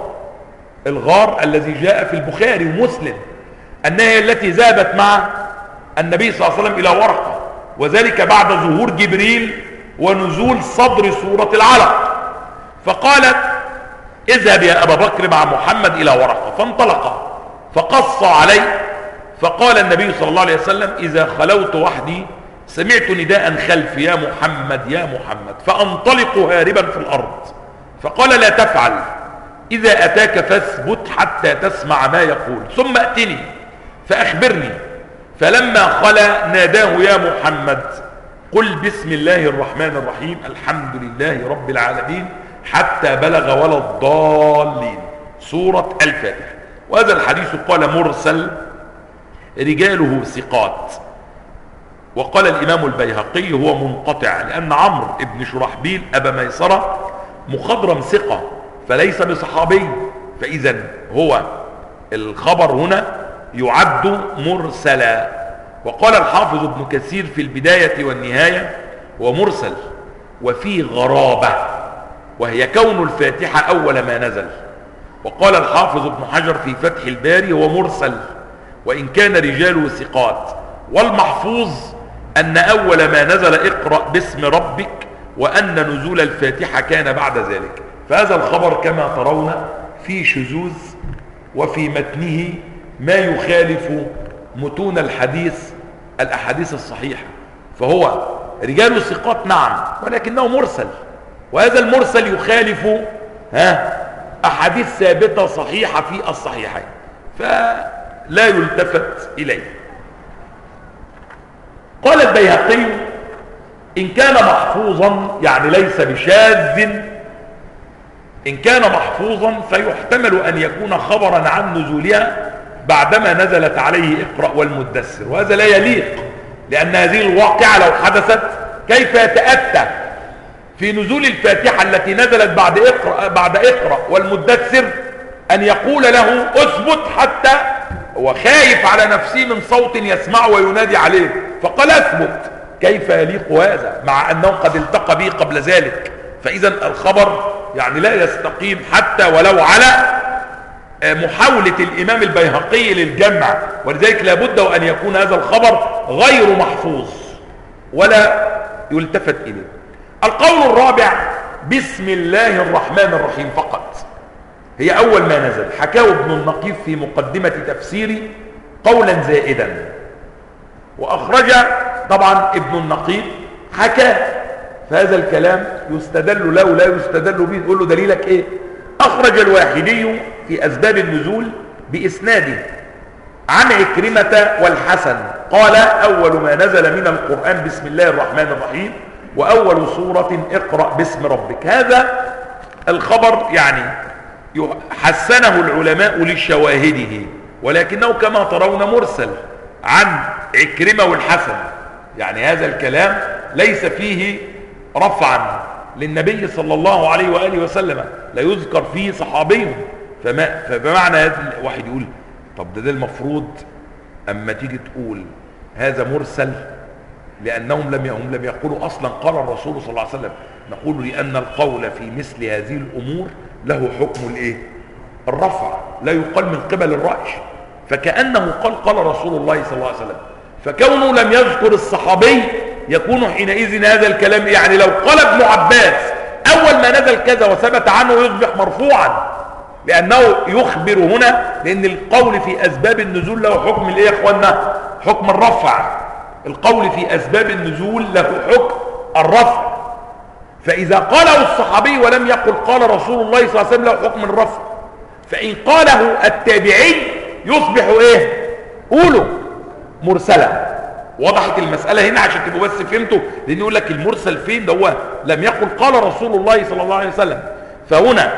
الغار الذي جاء في البخاري ومسلم أنها هي التي ذهبت مع النبي صلى الله عليه وسلم إلى ورقة، وذلك بعد ظهور جبريل ونزول صدر سورة العلق. فقالت اذهب يا أبا بكر مع محمد إلى ورقة، فانطلق فقص عليه. فقال النبي صلى الله عليه وسلم إذا خلوت وحدي سمعت نداء خلفي يا محمد يا محمد، فأنطلق هاربا في الأرض. فقال لا تفعل، إذا أتاك فاثبت حتى تسمع ما يقول ثم أتني فأخبرني. فلما خلا ناداه يا محمد قل بسم الله الرحمن الرحيم الحمد لله رب العالمين حتى بلغ ولا الضالين سورة الفاتحة. وهذا الحديث قال مرسل رجاله ثقات، وقال الإمام البيهقي هو منقطع لأن عمرو بن شرحبيل أبا ميسرة مخضرم ثقة فليس بصحابي، فإذا هو الخبر هنا يعد مرسلا. وقال الحافظ ابن كثير في البداية والنهاية ومرسل وفيه غرابة وهي كون الفاتحة أول ما نزل. وقال الحافظ ابن حجر في فتح الباري هو مرسل وإن كان رجاله ثقات، والمحفوظ أن أول ما نزل اقرأ باسم ربك وأن نزول الفاتحة كان بعد ذلك. فهذا الخبر كما ترون فيه شذوذ وفي متنه ما يخالف متون الأحاديث الصحيحة، فهو رجال ثقات نعم ولكنه مرسل، وهذا المرسل يخالف أحاديث ثابتة صحيحة في الصحيحين فلا يلتفت إليه. قال البيهقي إن كان محفوظا يعني ليس بشاذ، إن كان محفوظا فيحتمل أن يكون خبرا عن نزولها بعدما نزلت عليه اقرأ والمدثر، وهذا لا يليق، لأن هذه الواقعة لو حدثت كيف يتأتى في نزول الفاتحة التي نزلت بعد اقرأ والمدثر أن يقول له اثبت، حتى هو خايف على نفسه من صوت يسمعه وينادي عليه فقال اثبت. كيف يليق هذا مع أنه قد التقى به قبل ذلك؟ فإذا الخبر يعني لا يستقيم حتى ولو على محاولة الإمام البيهقي للجمع، ولذلك لابد أن يكون هذا الخبر غير محفوظ ولا يلتفت إليه. القول الرابع بسم الله الرحمن الرحيم فقط، هي أول ما نزل. حكاه ابن النقيب في مقدمة تفسيري قولا زائدا، وأخرج طبعا ابن النقيب حكاه، فهذا الكلام يستدل له لا يستدل به، تقول له دليلك ايه؟ أخرج الواحدي في أسباب النزول بإسناده عن عكرمة والحسن قال أول ما نزل من القرآن بسم الله الرحمن الرحيم، وأول سورة اقرأ باسم ربك. هذا الخبر يعني حسنه العلماء لشواهده، ولكنه كما ترون مرسل عن عكرمة والحسن، يعني هذا الكلام ليس فيه رفعا للنبي صلى الله عليه وآله وسلم، لا يذكر فيه صحابي. فبمعنى هذا واحد يقول طب ده المفروض أما تيجي تقول هذا مرسل، لأنهم لم يقولوا أصلا قال الرسول صلى الله عليه وسلم، نقول لأن القول في مثل هذه الأمور له حكم الإيه؟ الرفع، لا يقال من قبل الرأي، فكأنه قال رسول الله صلى الله عليه وسلم، فكونه لم يذكر الصحابي يكون حينئذ هذا الكلام، يعني لو قال ابن عباس أول ما نزل كذا وثبت عنه يصبح مرفوعا، لأنه يخبر هنا، لأن القول في أسباب النزول له حكم الإيه يا إخوانا؟ حكم الرفع. القول في أسباب النزول له حكم الرفع، فإذا قاله الصحابي ولم يقل قال رسول الله صلى الله عليه وسلم له حكم الرفع، فإن قاله التابعي يصبح إيه؟ قولوا مرسلا. وضحت المسألة هنا عشان تبقوا بس فهمتوا، لأن يقول لك المرسل فين؟ ده هو لم يقل قال رسول الله صلى الله عليه وسلم. فهنا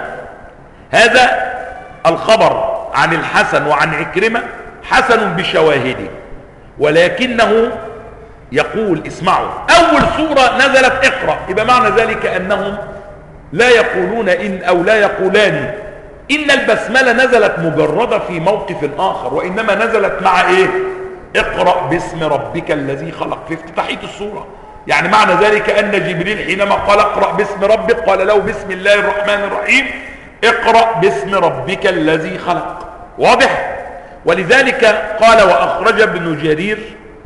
هذا الخبر عن الحسن وعن عكرمة حسن بشواهده، ولكنه يقول اسمعوا أول سورة نزلت اقرأ، يبقى معنى ذلك أنهم لا يقولون إن أو لا يقولان إن البسملة نزلت مجردة في موقف آخر، وإنما نزلت مع إيه؟ اقرأ باسم ربك الذي خلق في افتتاحية السورة. يعني معنى ذلك أن جبريل حينما قال اقرأ باسم ربك قال له بسم الله الرحمن الرحيم اقرأ باسم ربك الذي خلق. واضح؟ ولذلك قال وأخرج ابن جرير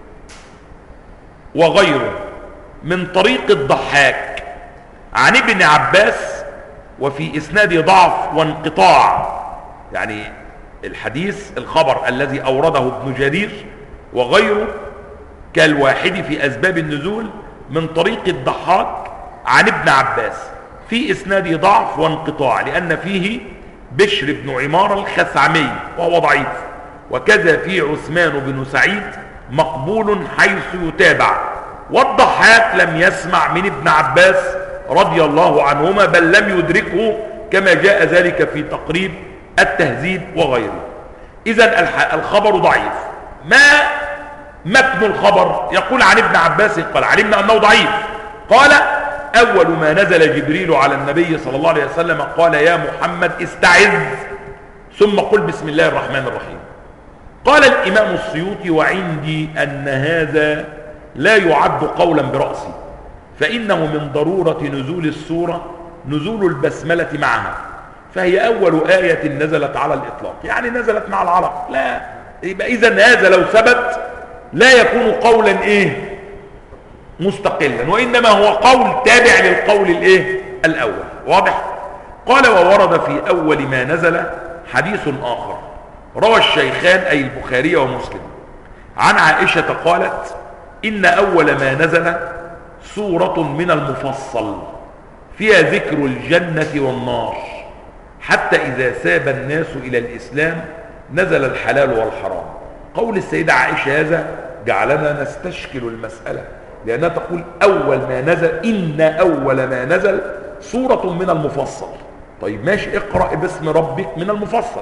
وغيره من طريق الضحاك عن ابن عباس، وفي إسناد ضعف وانقطاع، يعني الحديث الخبر الذي أورده ابن جرير وغيره كالواحد في أسباب النزول من طريق الضحاك عن ابن عباس في إسناد ضعف وانقطاع، لأن فيه بشر بن عمار الخثعمي وهو ضعيف، وكذا في عثمان بن سعيد مقبول حيث يتابع، والضحاك لم يسمع من ابن عباس رضي الله عنهما بل لم يدركه كما جاء ذلك في تقريب التهذيب وغيره. إذن الخبر ضعيف. ما متن الخبر؟ يقول عن ابن عباس قال علمنا أنه ضعيف، قال أول ما نزل جبريل على النبي صلى الله عليه وسلم قال يا محمد استعذ ثم قل بسم الله الرحمن الرحيم. قال الإمام السيوطي وعندي أن هذا لا يعد قولا برأسي، فإنه من ضرورة نزول السورة نزول البسملة معها، فهي أول آية نزلت على الإطلاق، يعني نزلت مع العرق. لا، يبقى إذن هذا لو ثبت لا يكون قولا إيه مستقلا، وإنما هو قول تابع للقول الإيه الأول. واضح؟ قال وورد في أول ما نزل حديث آخر روى الشيخان أي البخاري ومسلم عن عائشة قالت إن أول ما نزل سورة من المفصل فيها ذكر الجنة والنار، حتى إذا ساب الناس إلى الإسلام نزل الحلال والحرام. قول السيدة عائشة هذا جعلنا نستشكل المسألة، لأنها تقول أول ما نزل، إن أول ما نزل، سورة من المفصل. طيب ماشي، اقرأ باسم ربك من المفصل،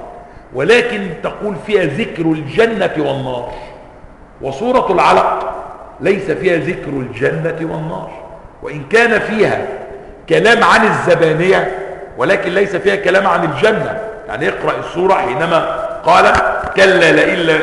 ولكن تقول فيها ذكر الجنة والنار. وسورة العلق ليس فيها ذكر الجنة والنار، وإن كان فيها كلام عن الزبانية ولكن ليس فيها كلام عن الجنة. يعني اقرأ السورة حينما قال كلا لئن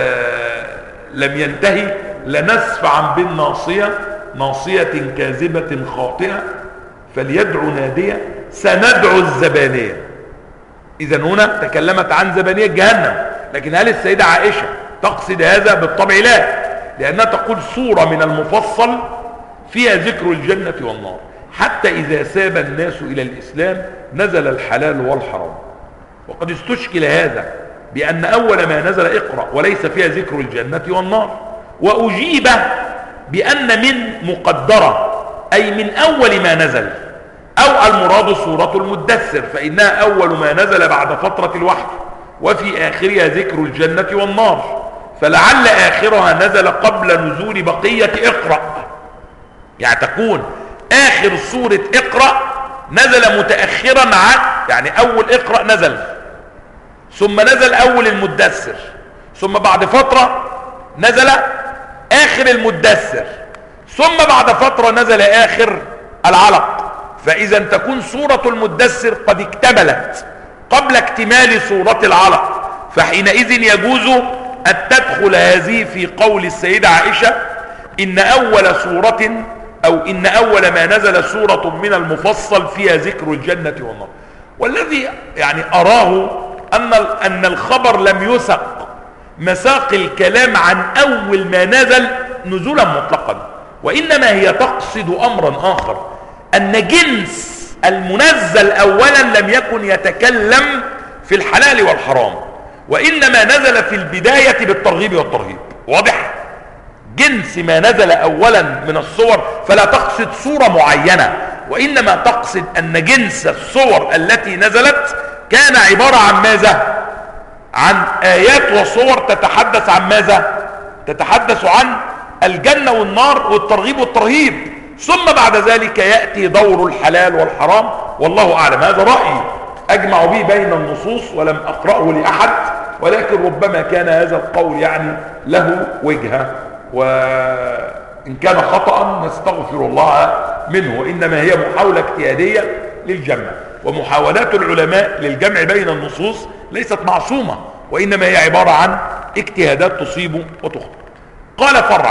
لم ينتهي لنسفعا بالناصية ناصية كاذبة خاطئة فليدعو نادية سندعو الزبانية. إذن هنا تكلمت عن زبانية جهنم، لكن هل السيدة عائشة تقصد هذا؟ بالطبع لا، لأنها تقول سورة من المفصل فيها ذكر الجنة والنار. حتى إذا ساب الناس إلى الإسلام نزل الحلال والحرام. وقد استشكل هذا بأن أول ما نزل اقرأ وليس فيها ذكر الجنة والنار، وأجيب بأن من مقدرة أي من أول ما نزل، أو المراد سورة المدثر فإنها أول ما نزل بعد فترة الوحي، وفي آخرها ذكر الجنة والنار، فلعل آخرها نزل قبل نزول بقية اقرأ. يعني تكون آخر سورة اقرأ نزل متأخرا عن، يعني أول اقرأ نزل، ثم نزل أول المدثر، ثم بعد فترة نزل آخر المدثر، ثم بعد فترة نزل آخر العلق. فإذا تكون سورة المدثر قد اكتملت قبل اكتمال سورة العلق، فحينئذ يجوز أن تدخل هذه في قول السيدة عائشة إن أول سورة أو إن أول ما نزل سورة من المفصل فيها ذكر الجنة والنار. والذي يعني أراه أن الخبر لم يسق مساق الكلام عن أول ما نزل نزولا مطلقا، وإنما هي تقصد أمرا آخر، أن جنس المنزل أولا لم يكن يتكلم في الحلال والحرام، وإنما نزل في البداية بالترغيب والترهيب. واضح؟ جنس ما نزل أولا من الصور، فلا تقصد صورة معينة، وإنما تقصد أن جنس الصور التي نزلت كان عبارة عن ماذا؟ عن آيات وصور تتحدث عن ماذا؟ تتحدث عن الجنة والنار والترغيب والترهيب، ثم بعد ذلك يأتي دور الحلال والحرام. والله أعلم. هذا رأيي أجمع به بين النصوص ولم أقرأه لأحد، ولكن ربما كان هذا القول يعني له وجهة، وإن كان خطأ نستغفر الله منه، وإنما هي محاولة اجتهادية للجمع، ومحاولات العلماء للجمع بين النصوص ليست معصومة، وإنما هي عبارة عن اجتهادات تصيب وتخطئ. قال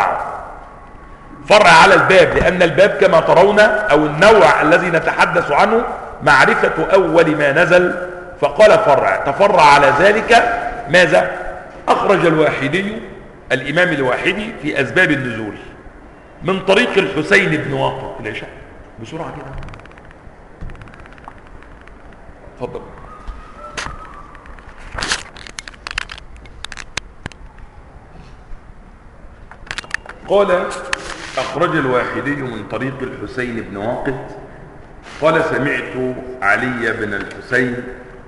فرع على الباب، لأن الباب كما ترون أو النوع الذي نتحدث عنه معرفة أول ما نزل، فقال فرع تفرع على ذلك ماذا؟ أخرج الواحدي الإمام الواحدي في أسباب النزول من طريق الحسين بن واقد. العشاء بسرعة كده، تفضل. قال أخرج الواحدي من طريق الحسين بن واقد قال سمعت علي بن الحسين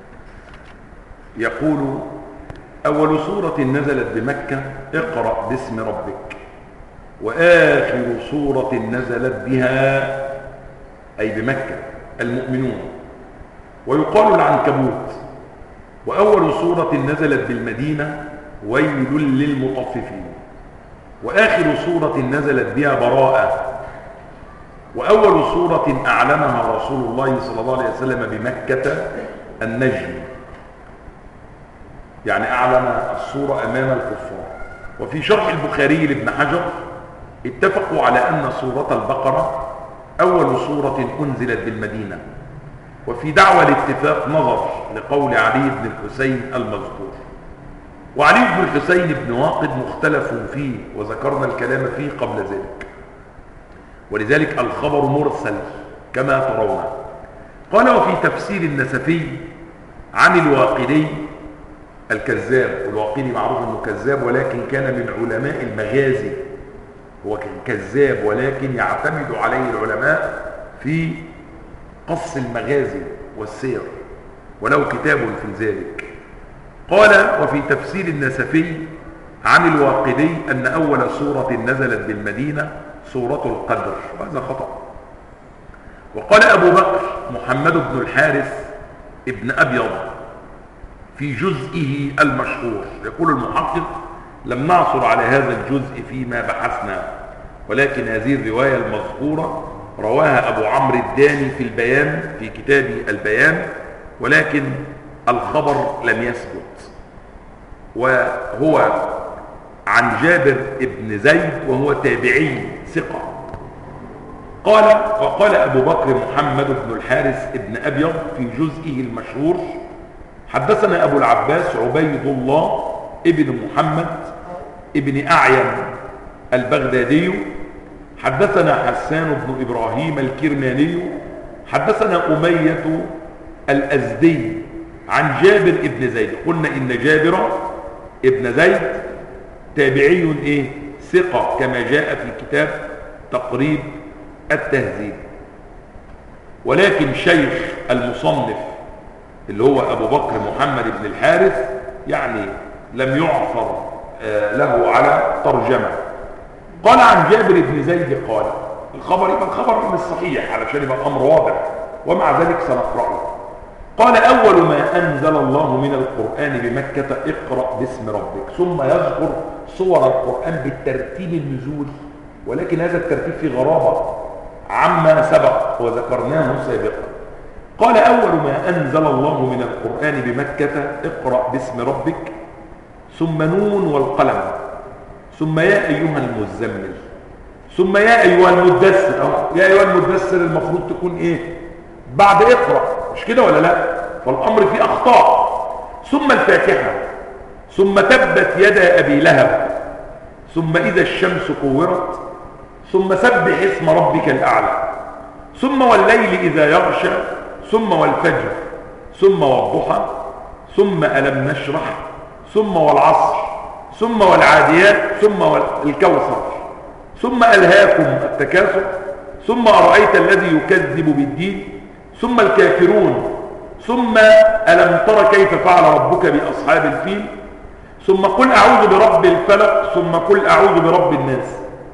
يقول أول سورة نزلت بمكة اقرأ باسم ربك، وآخر سورة نزلت بها أي بمكة المؤمنون، ويقال العنكبوت، وأول سورة نزلت بالمدينة ويل للمطففين، وآخر سورة نزلت بها براءة، وأول سورة أعلنها رسول الله صلى الله عليه وسلم بمكة النجم، يعني أعلن السورة أمام الكفار. وفي شرح البخاري لابن حجر اتفقوا على أن سورة البقرة أول سورة أنزلت بالمدينة، وفي دعوى الاتفاق نظر لقول علي بن الحسين المذكور. وعلي بن الحسين بن واقد مختلف فيه، وذكرنا الكلام فيه قبل ذلك، ولذلك الخبر مرسل كما ترون. قال وفي تفسير النسفي عن الواقدي الكذاب، والواقدي معروف انه كذاب ولكن كان من علماء المغازي، هو كذاب ولكن يعتمد عليه العلماء في قص المغازي والسير، وله كتاب في ذلك. قال وفي تفسير النسفي عن الواقدي أن أول سورة نزلت بالمدينة سورة القدر، وهذا خطأ. وقال أبو بكر محمد بن الحارث ابن أبيض في جزئه المشهور. يقول المحقق: لم نعثر على هذا الجزء فيما بحثنا، ولكن هذه الرواية المذكورة رواها أبو عمرو الداني في البيان في كتاب البيان، ولكن الخبر لم يثبت، وهو عن جابر بن زيد وهو تابعي ثقة. وقال أبو بكر محمد بن الحارث بن أبيض في جزئه المشهور: حدثنا أبو العباس عبيد الله ابن محمد ابن أعين البغدادي، حدثنا حسان بن إبراهيم الكرماني، حدثنا أمية الأزدي عن جابر بن زيد. قلنا إن جابر ابن زيد تابعي ثقة كما جاء في كتاب تقريب التهذيب، ولكن شيخ المصنف اللي هو أبو بكر محمد بن الحارث يعني لم يعثر له على ترجمة. قال عن جابر بن زيد قال، الخبر يبقى الخبر مش صحيح علشان يبقى الأمر واضح، ومع ذلك سنقرأه. قال: أول ما أنزل الله من القرآن بمكة اقرأ باسم ربك، ثم يذكر صور القرآن بالترتيب النزول، ولكن هذا الترتيب فيه غرابة عما سبق وذكرناه سابقا. قال: أول ما أنزل الله من القرآن بمكة اقرأ باسم ربك، ثم نون والقلم، ثم يا أيها المزمل، ثم يا أيها المدثر. يا أيها المدثر المفروض تكون بعد اقرأ، مش كده ولا لا؟ فالأمر فيه أخطاء. ثم الفاتحة، ثم تبت يدا أبي لهب، ثم إذا الشمس كورت، ثم سبح اسم ربك الأعلى، ثم والليل إذا يغشى، ثم والفجر، ثم والضحى، ثم ألم نشرح، ثم والعصر، ثم والعاديات، ثم الكوثر، ثم ألهاكم التكاثر، ثم أرأيت الذي يكذب بالدين، ثم الكافرون، ثم ألم تر كيف فعل ربك بأصحاب الفيل، ثم قل أعوذ برب الفلق، ثم قل أعوذ برب الناس،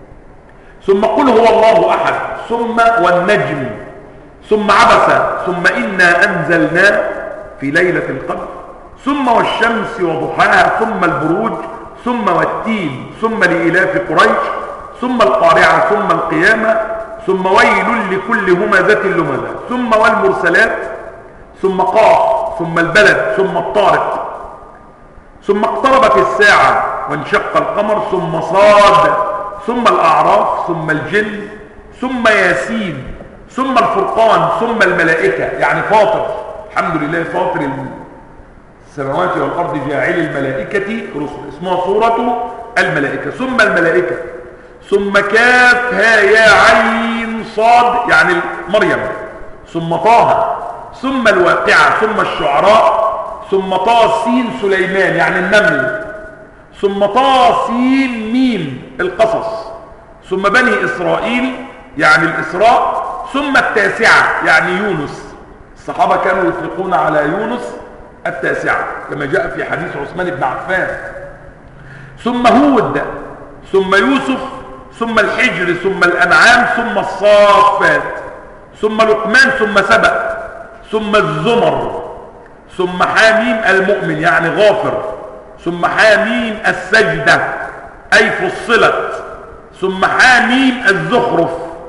ثم قل هو الله أحد، ثم والنجم، ثم عبس، ثم إنا أنزلنا في ليلة القدر، ثم والشمس وضحاها، ثم البروج، ثم والتين، ثم لإلاف قريش، ثم القارعة، ثم القيامة، ثم ويل لكل همزة لمزة، ثم والمرسلات، ثم قاف، ثم البلد، ثم الطارق، ثم اقتربت الساعة وانشق القمر، ثم صاد، ثم الأعراف، ثم الجن، ثم ياسين، ثم الفرقان، ثم الملائكة، يعني فاطر، الحمد لله فاطر السماوات والأرض جاعل الملائكة رسل، اسمها سورة الملائكة، ثم الملائكة، ثم كاف ها يا عين صاد يعني مريم، ثم طه، ثم الواقعة، ثم الشعراء، ثم طاسين سليمان يعني النمل، ثم طاسين ميم القصص، ثم بني إسرائيل يعني الإسراء، ثم التاسعة يعني يونس. الصحابة كانوا يطلقون على يونس التاسعة كما جاء في حديث عثمان بن عفان، ثم هود، ثم يوسف، ثم الحجر، ثم الأنعام، ثم الصافات، ثم لقمان، ثم سبأ، ثم الزمر، ثم حاميم المؤمن يعني غافر، ثم حاميم السجدة أي فصلت، ثم حاميم الزخرف،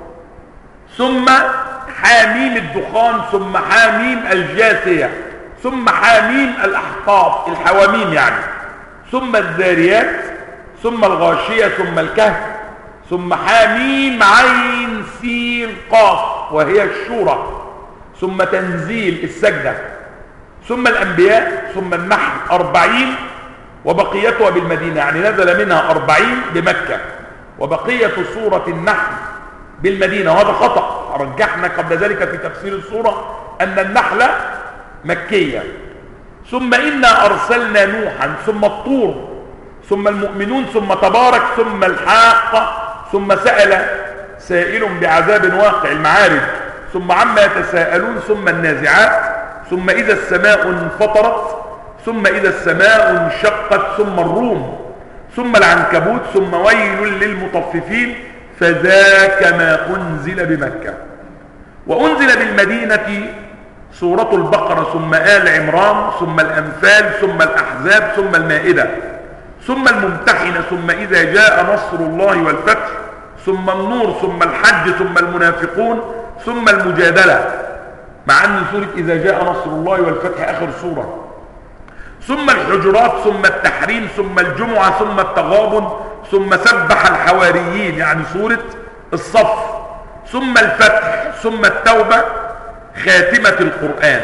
ثم حاميم الدخان، ثم حاميم الجاثية، ثم حاميم الأحقاف الحواميم يعني، ثم الذاريات، ثم الغاشية، ثم الكهف، ثم حاميم عين سين قاف وهي الشورى، ثم تنزيل السجدة، ثم الأنبياء، ثم النحل 40 وبقيتها بالمدينة يعني نزل منها 40 بمكة، وبقية سورة النحل بالمدينة، وهذا خطأ رجحنا قبل ذلك في تفسير السورة أن النحل مكية. ثم إنا أرسلنا نوحا، ثم الطور، ثم المؤمنون، ثم تبارك، ثم الحاقة، ثم سأل سائل بعذاب واقع المعارج، ثم عما يتساءلون، ثم النازعات، ثم إذا السماء انفطرت، ثم إذا السماء انشقت، ثم الروم، ثم العنكبوت، ثم ويل للمطففين، فذاك ما أنزل بمكة. وأنزل بالمدينة سورة البقرة ثم آل عمران ثم الأنفال ثم الأحزاب ثم المائدة ثم الممتحنة ثم إذا جاء نصر الله والفتح ثم النور ثم الحج ثم المنافقون ثم المجادلة، مع أن سورة إذا جاء نصر الله والفتح آخر سورة، ثم الحجرات ثم التحريم ثم الجمعة ثم التغابن ثم سبح الحواريين يعني سورة الصف، ثم الفتح ثم التوبة خاتمة القرآن.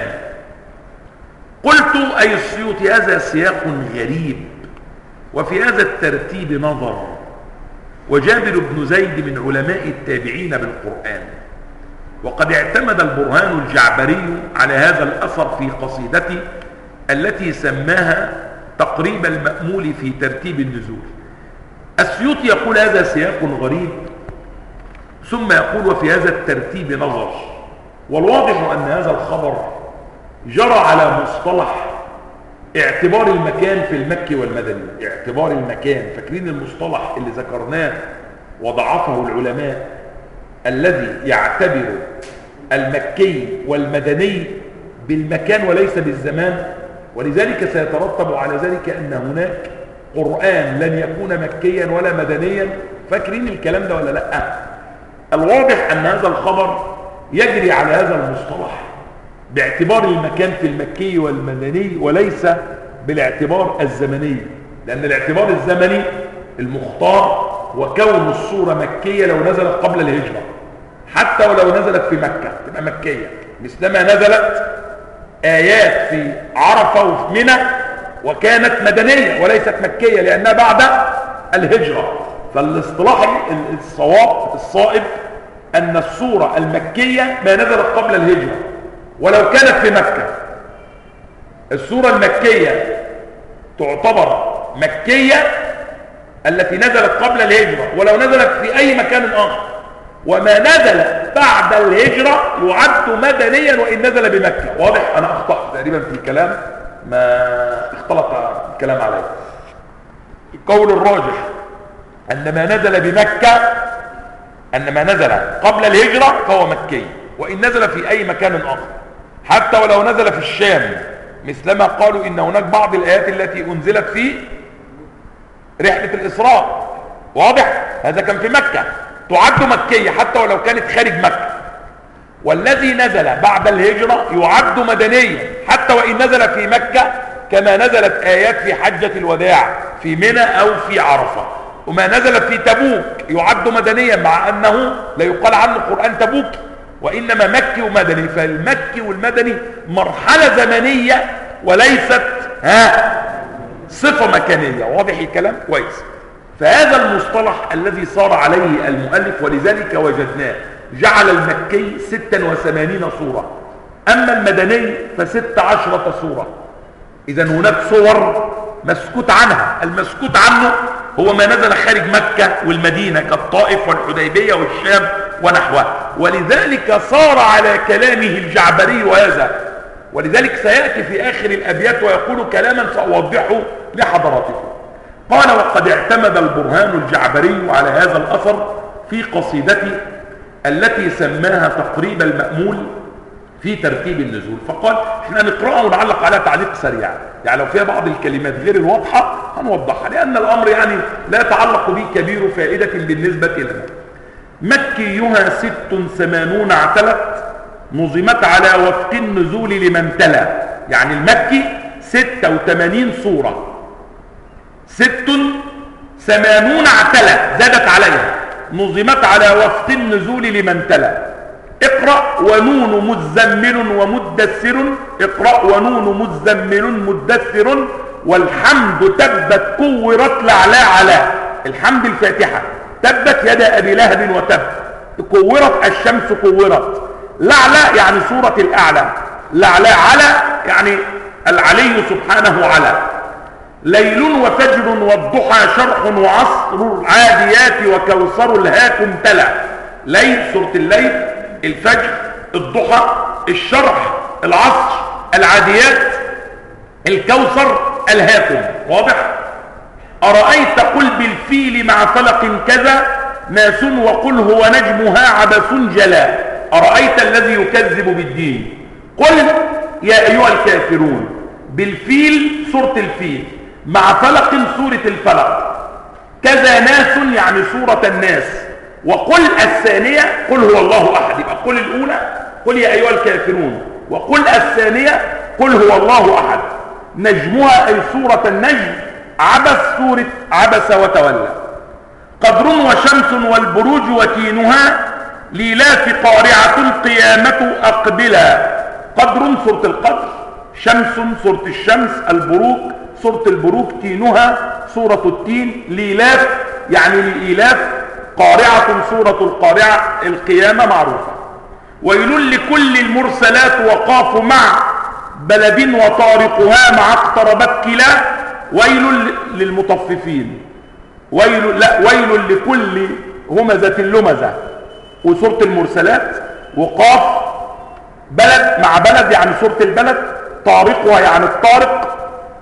قلت أي السيوطي هذا سياق غريب وفي هذا الترتيب نظر، وجابر بن زيد من علماء التابعين بالقرآن، وقد اعتمد البرهان الجعبري على هذا الأثر في قصيدته التي سماها تقريب المأمول في ترتيب النزول. السيوطي يقول هذا سياق غريب، ثم يقول وفي هذا الترتيب نظر، والواضح أن هذا الخبر جرى على مصطلح اعتبار المكان في المكي والمدني. اعتبار المكان، فاكرين المصطلح اللي ذكرناه وضعفه العلماء الذي يعتبر المكي والمدني بالمكان وليس بالزمان، ولذلك سيترتب على ذلك أن هناك قرآن لن يكون مكيا ولا مدنيا. فاكرين الكلام ده ولا لا؟ الواضح أن هذا الخبر يجري على هذا المصطلح باعتبار المكان في المكي والمدني وليس بالاعتبار الزمني، لأن الاعتبار الزمني المختار وكون الصورة مكية لو نزلت قبل الهجرة، حتى ولو نزلت في مكة تبقى مكية، مثلما نزلت آيات في عرفة وفي منى وكانت مدنية وليست مكية لأنها بعد الهجرة. فالاصطلاح الصواب الصائب أن الصورة المكية ما نزلت قبل الهجرة ولو كانت في مكة. الصورة المكية تعتبر مكية التي نزلت قبل الهجرة ولو نزلت في أي مكان آخر، وما نزل بعد الهجرة يعد مدنيا وإن نزل بمكة. واضح؟ أنا أخطأت تقريبا في الكلام، ما اختلط الكلام عليه. القول الراجح أن ما نزل بمكة، أن ما نزل قبل الهجرة فهو مكي وإن نزل في أي مكان آخر، حتى ولو نزل في الشام، مثلما قالوا إن هناك بعض الآيات التي أنزلت في رحلة الإسراء. واضح؟ هذا كان في مكة، تعد مكية حتى ولو كانت خارج مكة. والذي نزل بعد الهجرة يعد مدنيا حتى وإن نزل في مكة، كما نزلت آيات في حجة الوداع في منى أو في عرفة. وما نزل في تبوك يعد مدنيا مع أنه لا يقال عنه قرآن تبوك، وإنما مكي ومدني. فالمكي والمدني مرحلة زمنية وليست صفة مكانية. واضح الكلام؟ كويس. فهذا المصطلح الذي صار عليه المؤلف، ولذلك وجدناه جعل المكي 86 صورة، أما المدني ف16 صورة. إذا هناك صور مسكوت عنها، المسكوت عنه هو ما نزل خارج مكة والمدينة كالطائف والحديبية والشام ونحوها، ولذلك صار على كلامه الجعبري وهذا. ولذلك سيأتي في آخر الأبيات ويقول كلاما سأوضحه لحضراتكم. قال وقد اعتمد البرهان الجعبري على هذا الأثر في قصيدته التي سماها تقريب المأمول في ترتيب النزول. فقال احنا نقرأه ونعلق على تعليق سريع، يعني لو فيها بعض الكلمات غير الواضحة هنوضحها، لأن الأمر يعني لا يتعلق به كبير فائدة بالنسبة لنا. مكيها 86 اعتلت نظمت على وفق النزول لمن تلا. يعني المكي 86 صورة، 86 اعتلت زادت عليها، نظمت على وفق النزول لمن تلا. اقرأ ونون مزمل ومدثر، اقرأ ونون مزمل مدثر، والحمد تبت كورت لعلى على. الحمد الفاتحة، تبت يد أبي لهب وتب، كورت الشمس كورت، لعلى يعني سورة الأعلى، لعلى على يعني العلي سبحانه على. ليل وفجر والضحى شرح وعصر العاديات وكوثر الهاكم تلا. ليل سورة الليل، الفجر، الضحى، الشرح، العصر، العاديات، الكوثر، الهاكم. واضح؟ أرأيت قل بالفيل مع فلق كذا ناس وقل هو نجمها عبث جلا. أرأيت الذي يكذب بالدين، قل يا أيها الكافرون بالفيل سورة الفيل، مع فلق سورة الفلق، كذا ناس يعني سورة الناس. وقل الثانية قل هو الله أحد، يبقى قل الأولى قل يا أيها الكافرون، وقل الثانية قل هو الله أحد. نجمها أي سورة النجم، عبس سورة عبس وتولى. قدر وشمس والبروج وتينها، ليلاف قارعة قيامة أقبلا. قدر سورة القدر، شمس سورة الشمس، البروج سورة البروج، تينها سورة التين، ليلاف يعني لإيلاف، قارعة سورة القارعة، القيامة معروفة. ويل لكل المرسلات وقاف مع بلد وطارقها مع اقتربت كلا. ويل للمطففين، ويل لكل همزة لمزة، وسورة المرسلات، وقاف بلد مع بلد يعني سورة البلد، طارقها يعني الطارق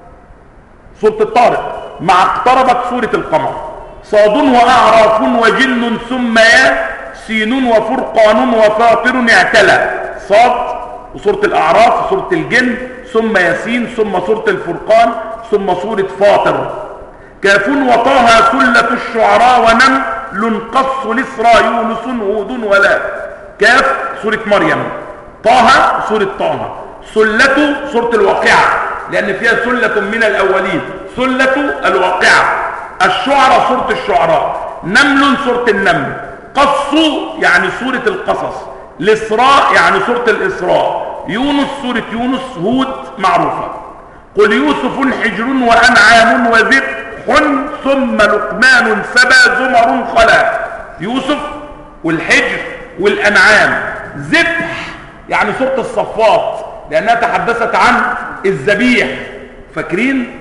سورة الطارق، مع اقتربت سورة القمر. صاد وأعراف وجن ثم يا سين وفرقان وفاطر اعتلى. صاد وسورة الأعراف وسورة الجن، ثم ياسين، ثم سورة الفرقان، ثم سورة فاطر. كاف وطه سلة الشعراء ونمل قص الإسرى يونس هود ولا. كاف سورة مريم، طه سورة طه، سلة سورة الواقعة لأن فيها سلة من الأولين، سلة الواقعة. الشعراء سورة الشعراء، نمل سورة النمل، قص يعني سورة القصص، الإسراء يعني سورة الإسراء، يونس سورة يونس، هود معروفة. قل يوسف حجر وأنعام وذبح ثم لقمان سبا زمر خلا. يوسف والحجر والأنعام. ذبح يعني سورة الصفات لأنها تحدثت عن الذبيح، فاكرين؟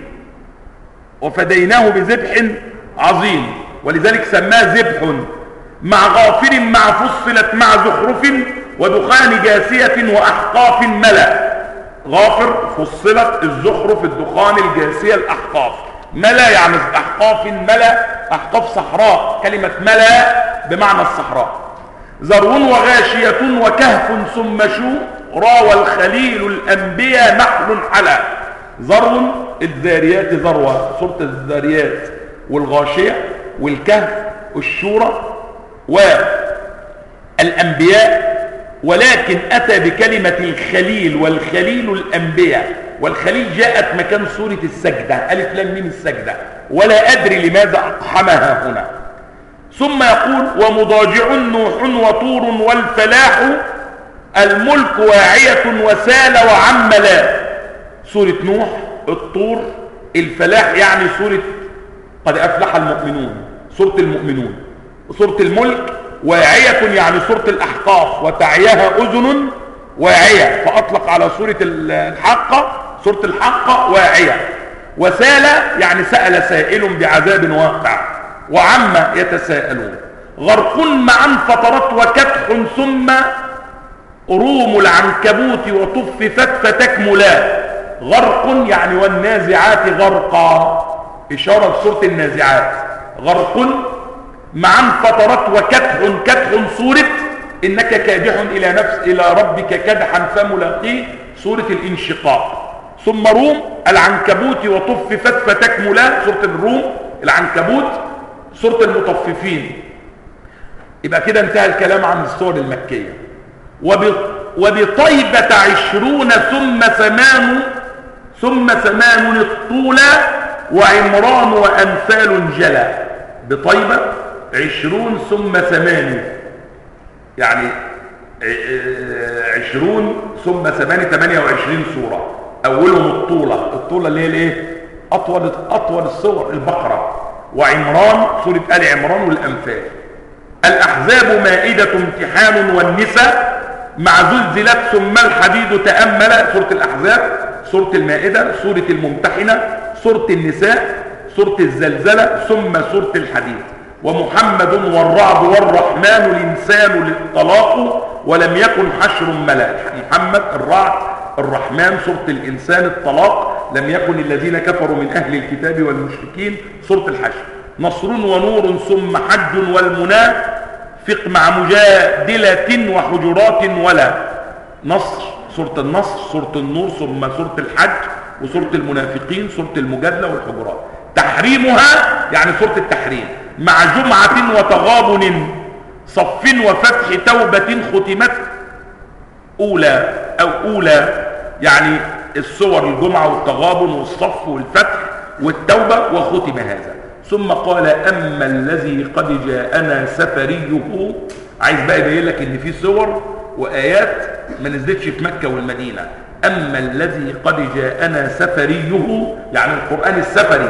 وفديناه بذبح عظيم ولذلك سماه ذبح. مع غافر مع فصلت مع زخرف ودخان جاسية وأحقاف ملا. غافر فصلت، الزخرف الدخان، الجاسية الأحقاف. ملا يعني أحقاف ملا، أحقاف صحراء، كلمة ملا بمعنى الصحراء. ذرو وغاشية وكهف ثم شو راوى الخليل الأنبياء نحل حلا. ذرو الذاريات ذروة سورة الذاريات، والغاشية والكهف والشورى والأنبياء. ولكن أتى بكلمة الخليل، والخليل الأنبياء، والخليل جاءت مكان سورة السجدة، ألف لام ميم السجدة، ولا أدري لماذا أقحمها هنا. ثم يقول ومضاجع نوح وطور والفلاح، الملك واعية وسال وعملا. سورة نوح، الطور، الفلاح يعني سورة قد أفلح المؤمنون، سورة المؤمنون. سورة الملك واعية يعني سورة الأحقاف، وتعيها أذن واعية، فأطلق على سورة الحقة، سورة الحقة واعية. وسال يعني سأل سائل بعذاب واقع، وعم يتساءلون. غرق معا فترت وكدح ثم روم العنكبوت وطففت فتكملا. غرق يعني والنازعات غرقا، إشارة لسورة النازعات. غرق معا فترت وكدح، كدح سورة إنك كادح إلى ربك كدحا فملاقيه، سورة الانشقاق. ثم روم العنكبوت وطففت فتكملا، سورة الروم العنكبوت، سورة المطففين. يبقى كده انتهى الكلام عن السور المكية. وبطيبة 20 ثم ثمان الطولى وعمران وأمثال جلا. بطيبة 20 ثم 8 يعني 20 ثم 28 سورة، أولهم الطولة اللي هي الايه؟ أطول السور، البقرة وعمران سورة آل عمران والأنفال. الأحزاب مائدة امتحان والنساء مع زلزلت ثم الحديد تأمل. سورة الأحزاب، سورة المائدة، سورة الممتحنة، سورة النساء، سورة الزلزلة، ثم سورة الحديد. ومحمد والرعد والرحمن الإنسان للطلاق ولم يكن حشر ملا. محمد، الرعد، الرحمن، سورة الإنسان، الطلاق، لم يكن الذين كفروا من أهل الكتاب والمشركين، سورة الحشر. نصر ونور ثم حج والمنافق مع مجادلة وحجرات ولا. نصر سورة النصر، سورة النور، ثم سورة الحج، وسورة المنافقين، سورة المجادلة والحجرات. تحريمها يعني سورة التحريم مع جمعة وتغابن صف وفتح توبة ختمت أولى أو أولى، يعني السور الجمعة والتغابن والصف والفتح والتوبة وختم هذا. ثم قال أما الذي قد جاءنا سفريه، عايز بقى يبين لك ان في سور وآيات ما نزلتش في مكة والمدينة. أما الذي قد جاءنا سفريه يعني القرآن السفري،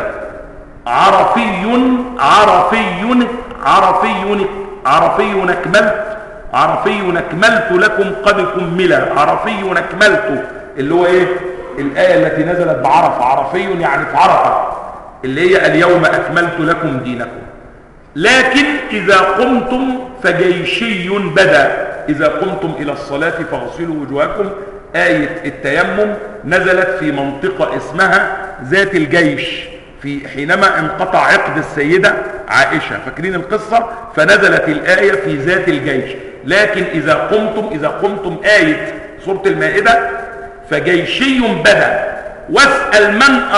عرفي أكملت لكم قد كملا، عرفي أكملت اللي هو ايه؟ الآية التي نزلت بعرفة، عرفي يعني في عرفة اللي هي اليوم أكملت لكم دينكم. لكن إذا قمتم فجيشي بدا، إذا قمتم إلى الصلاة فاغسلوا وجوهكم. آية التيمم نزلت في منطقة اسمها ذات الجيش، في حينما انقطع عقد السيدة عائشة، فاكرين القصة؟ فنزلت الآية في ذات الجيش. لكن إذا قمتم آية سورة المائدة فجيشي بدا، واسأل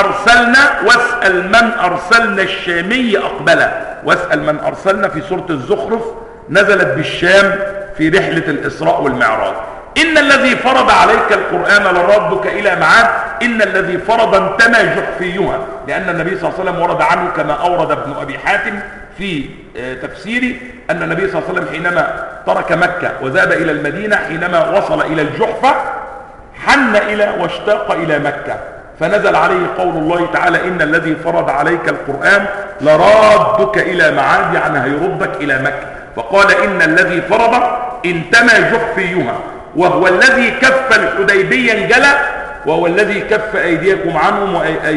من أرسلنا الشامي أقبلا. واسأل من أرسلنا في سورة الزخرف نزلت بالشام في رحلة الإسراء والمعراج. إن الذي فرض عليك القرآن لردك إلى معاد، إن الذي فرض انتمى جحفيها، لأن النبي صلى الله عليه وسلم ورد عنه كما أورد ابن أبي حاتم في تفسيره أن النبي صلى الله عليه وسلم حينما ترك مكة وذهب إلى المدينة، حينما وصل إلى الجحفة حن إلى واشتاق إلى مكة، فنزل عليه قول الله تعالى إن الذي فرض عليك القرآن لرادك إلى معاد، يعني هيردك إلى مكة. فقال إن الذي فرض انتمى جحفيها، وهو الذي كف الحديبية انجلى، وهو الذي كف أيديكم عنهم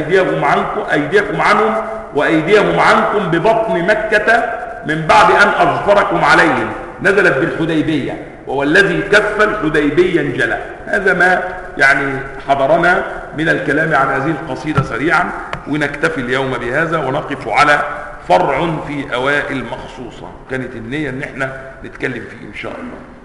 وأيديهم عنكم ببطن مكة من بعد أن أظفركم عليهم، نزلت بالحديبية، وهو الذي كف الحديبية انجلى. هذا ما يعني حضرنا من الكلام عن هذه القصيدة سريعا، ونكتفي اليوم بهذا ونقف على فرع في أوائل مخصوصة كانت النية ان احنا نتكلم فيه ان شاء الله.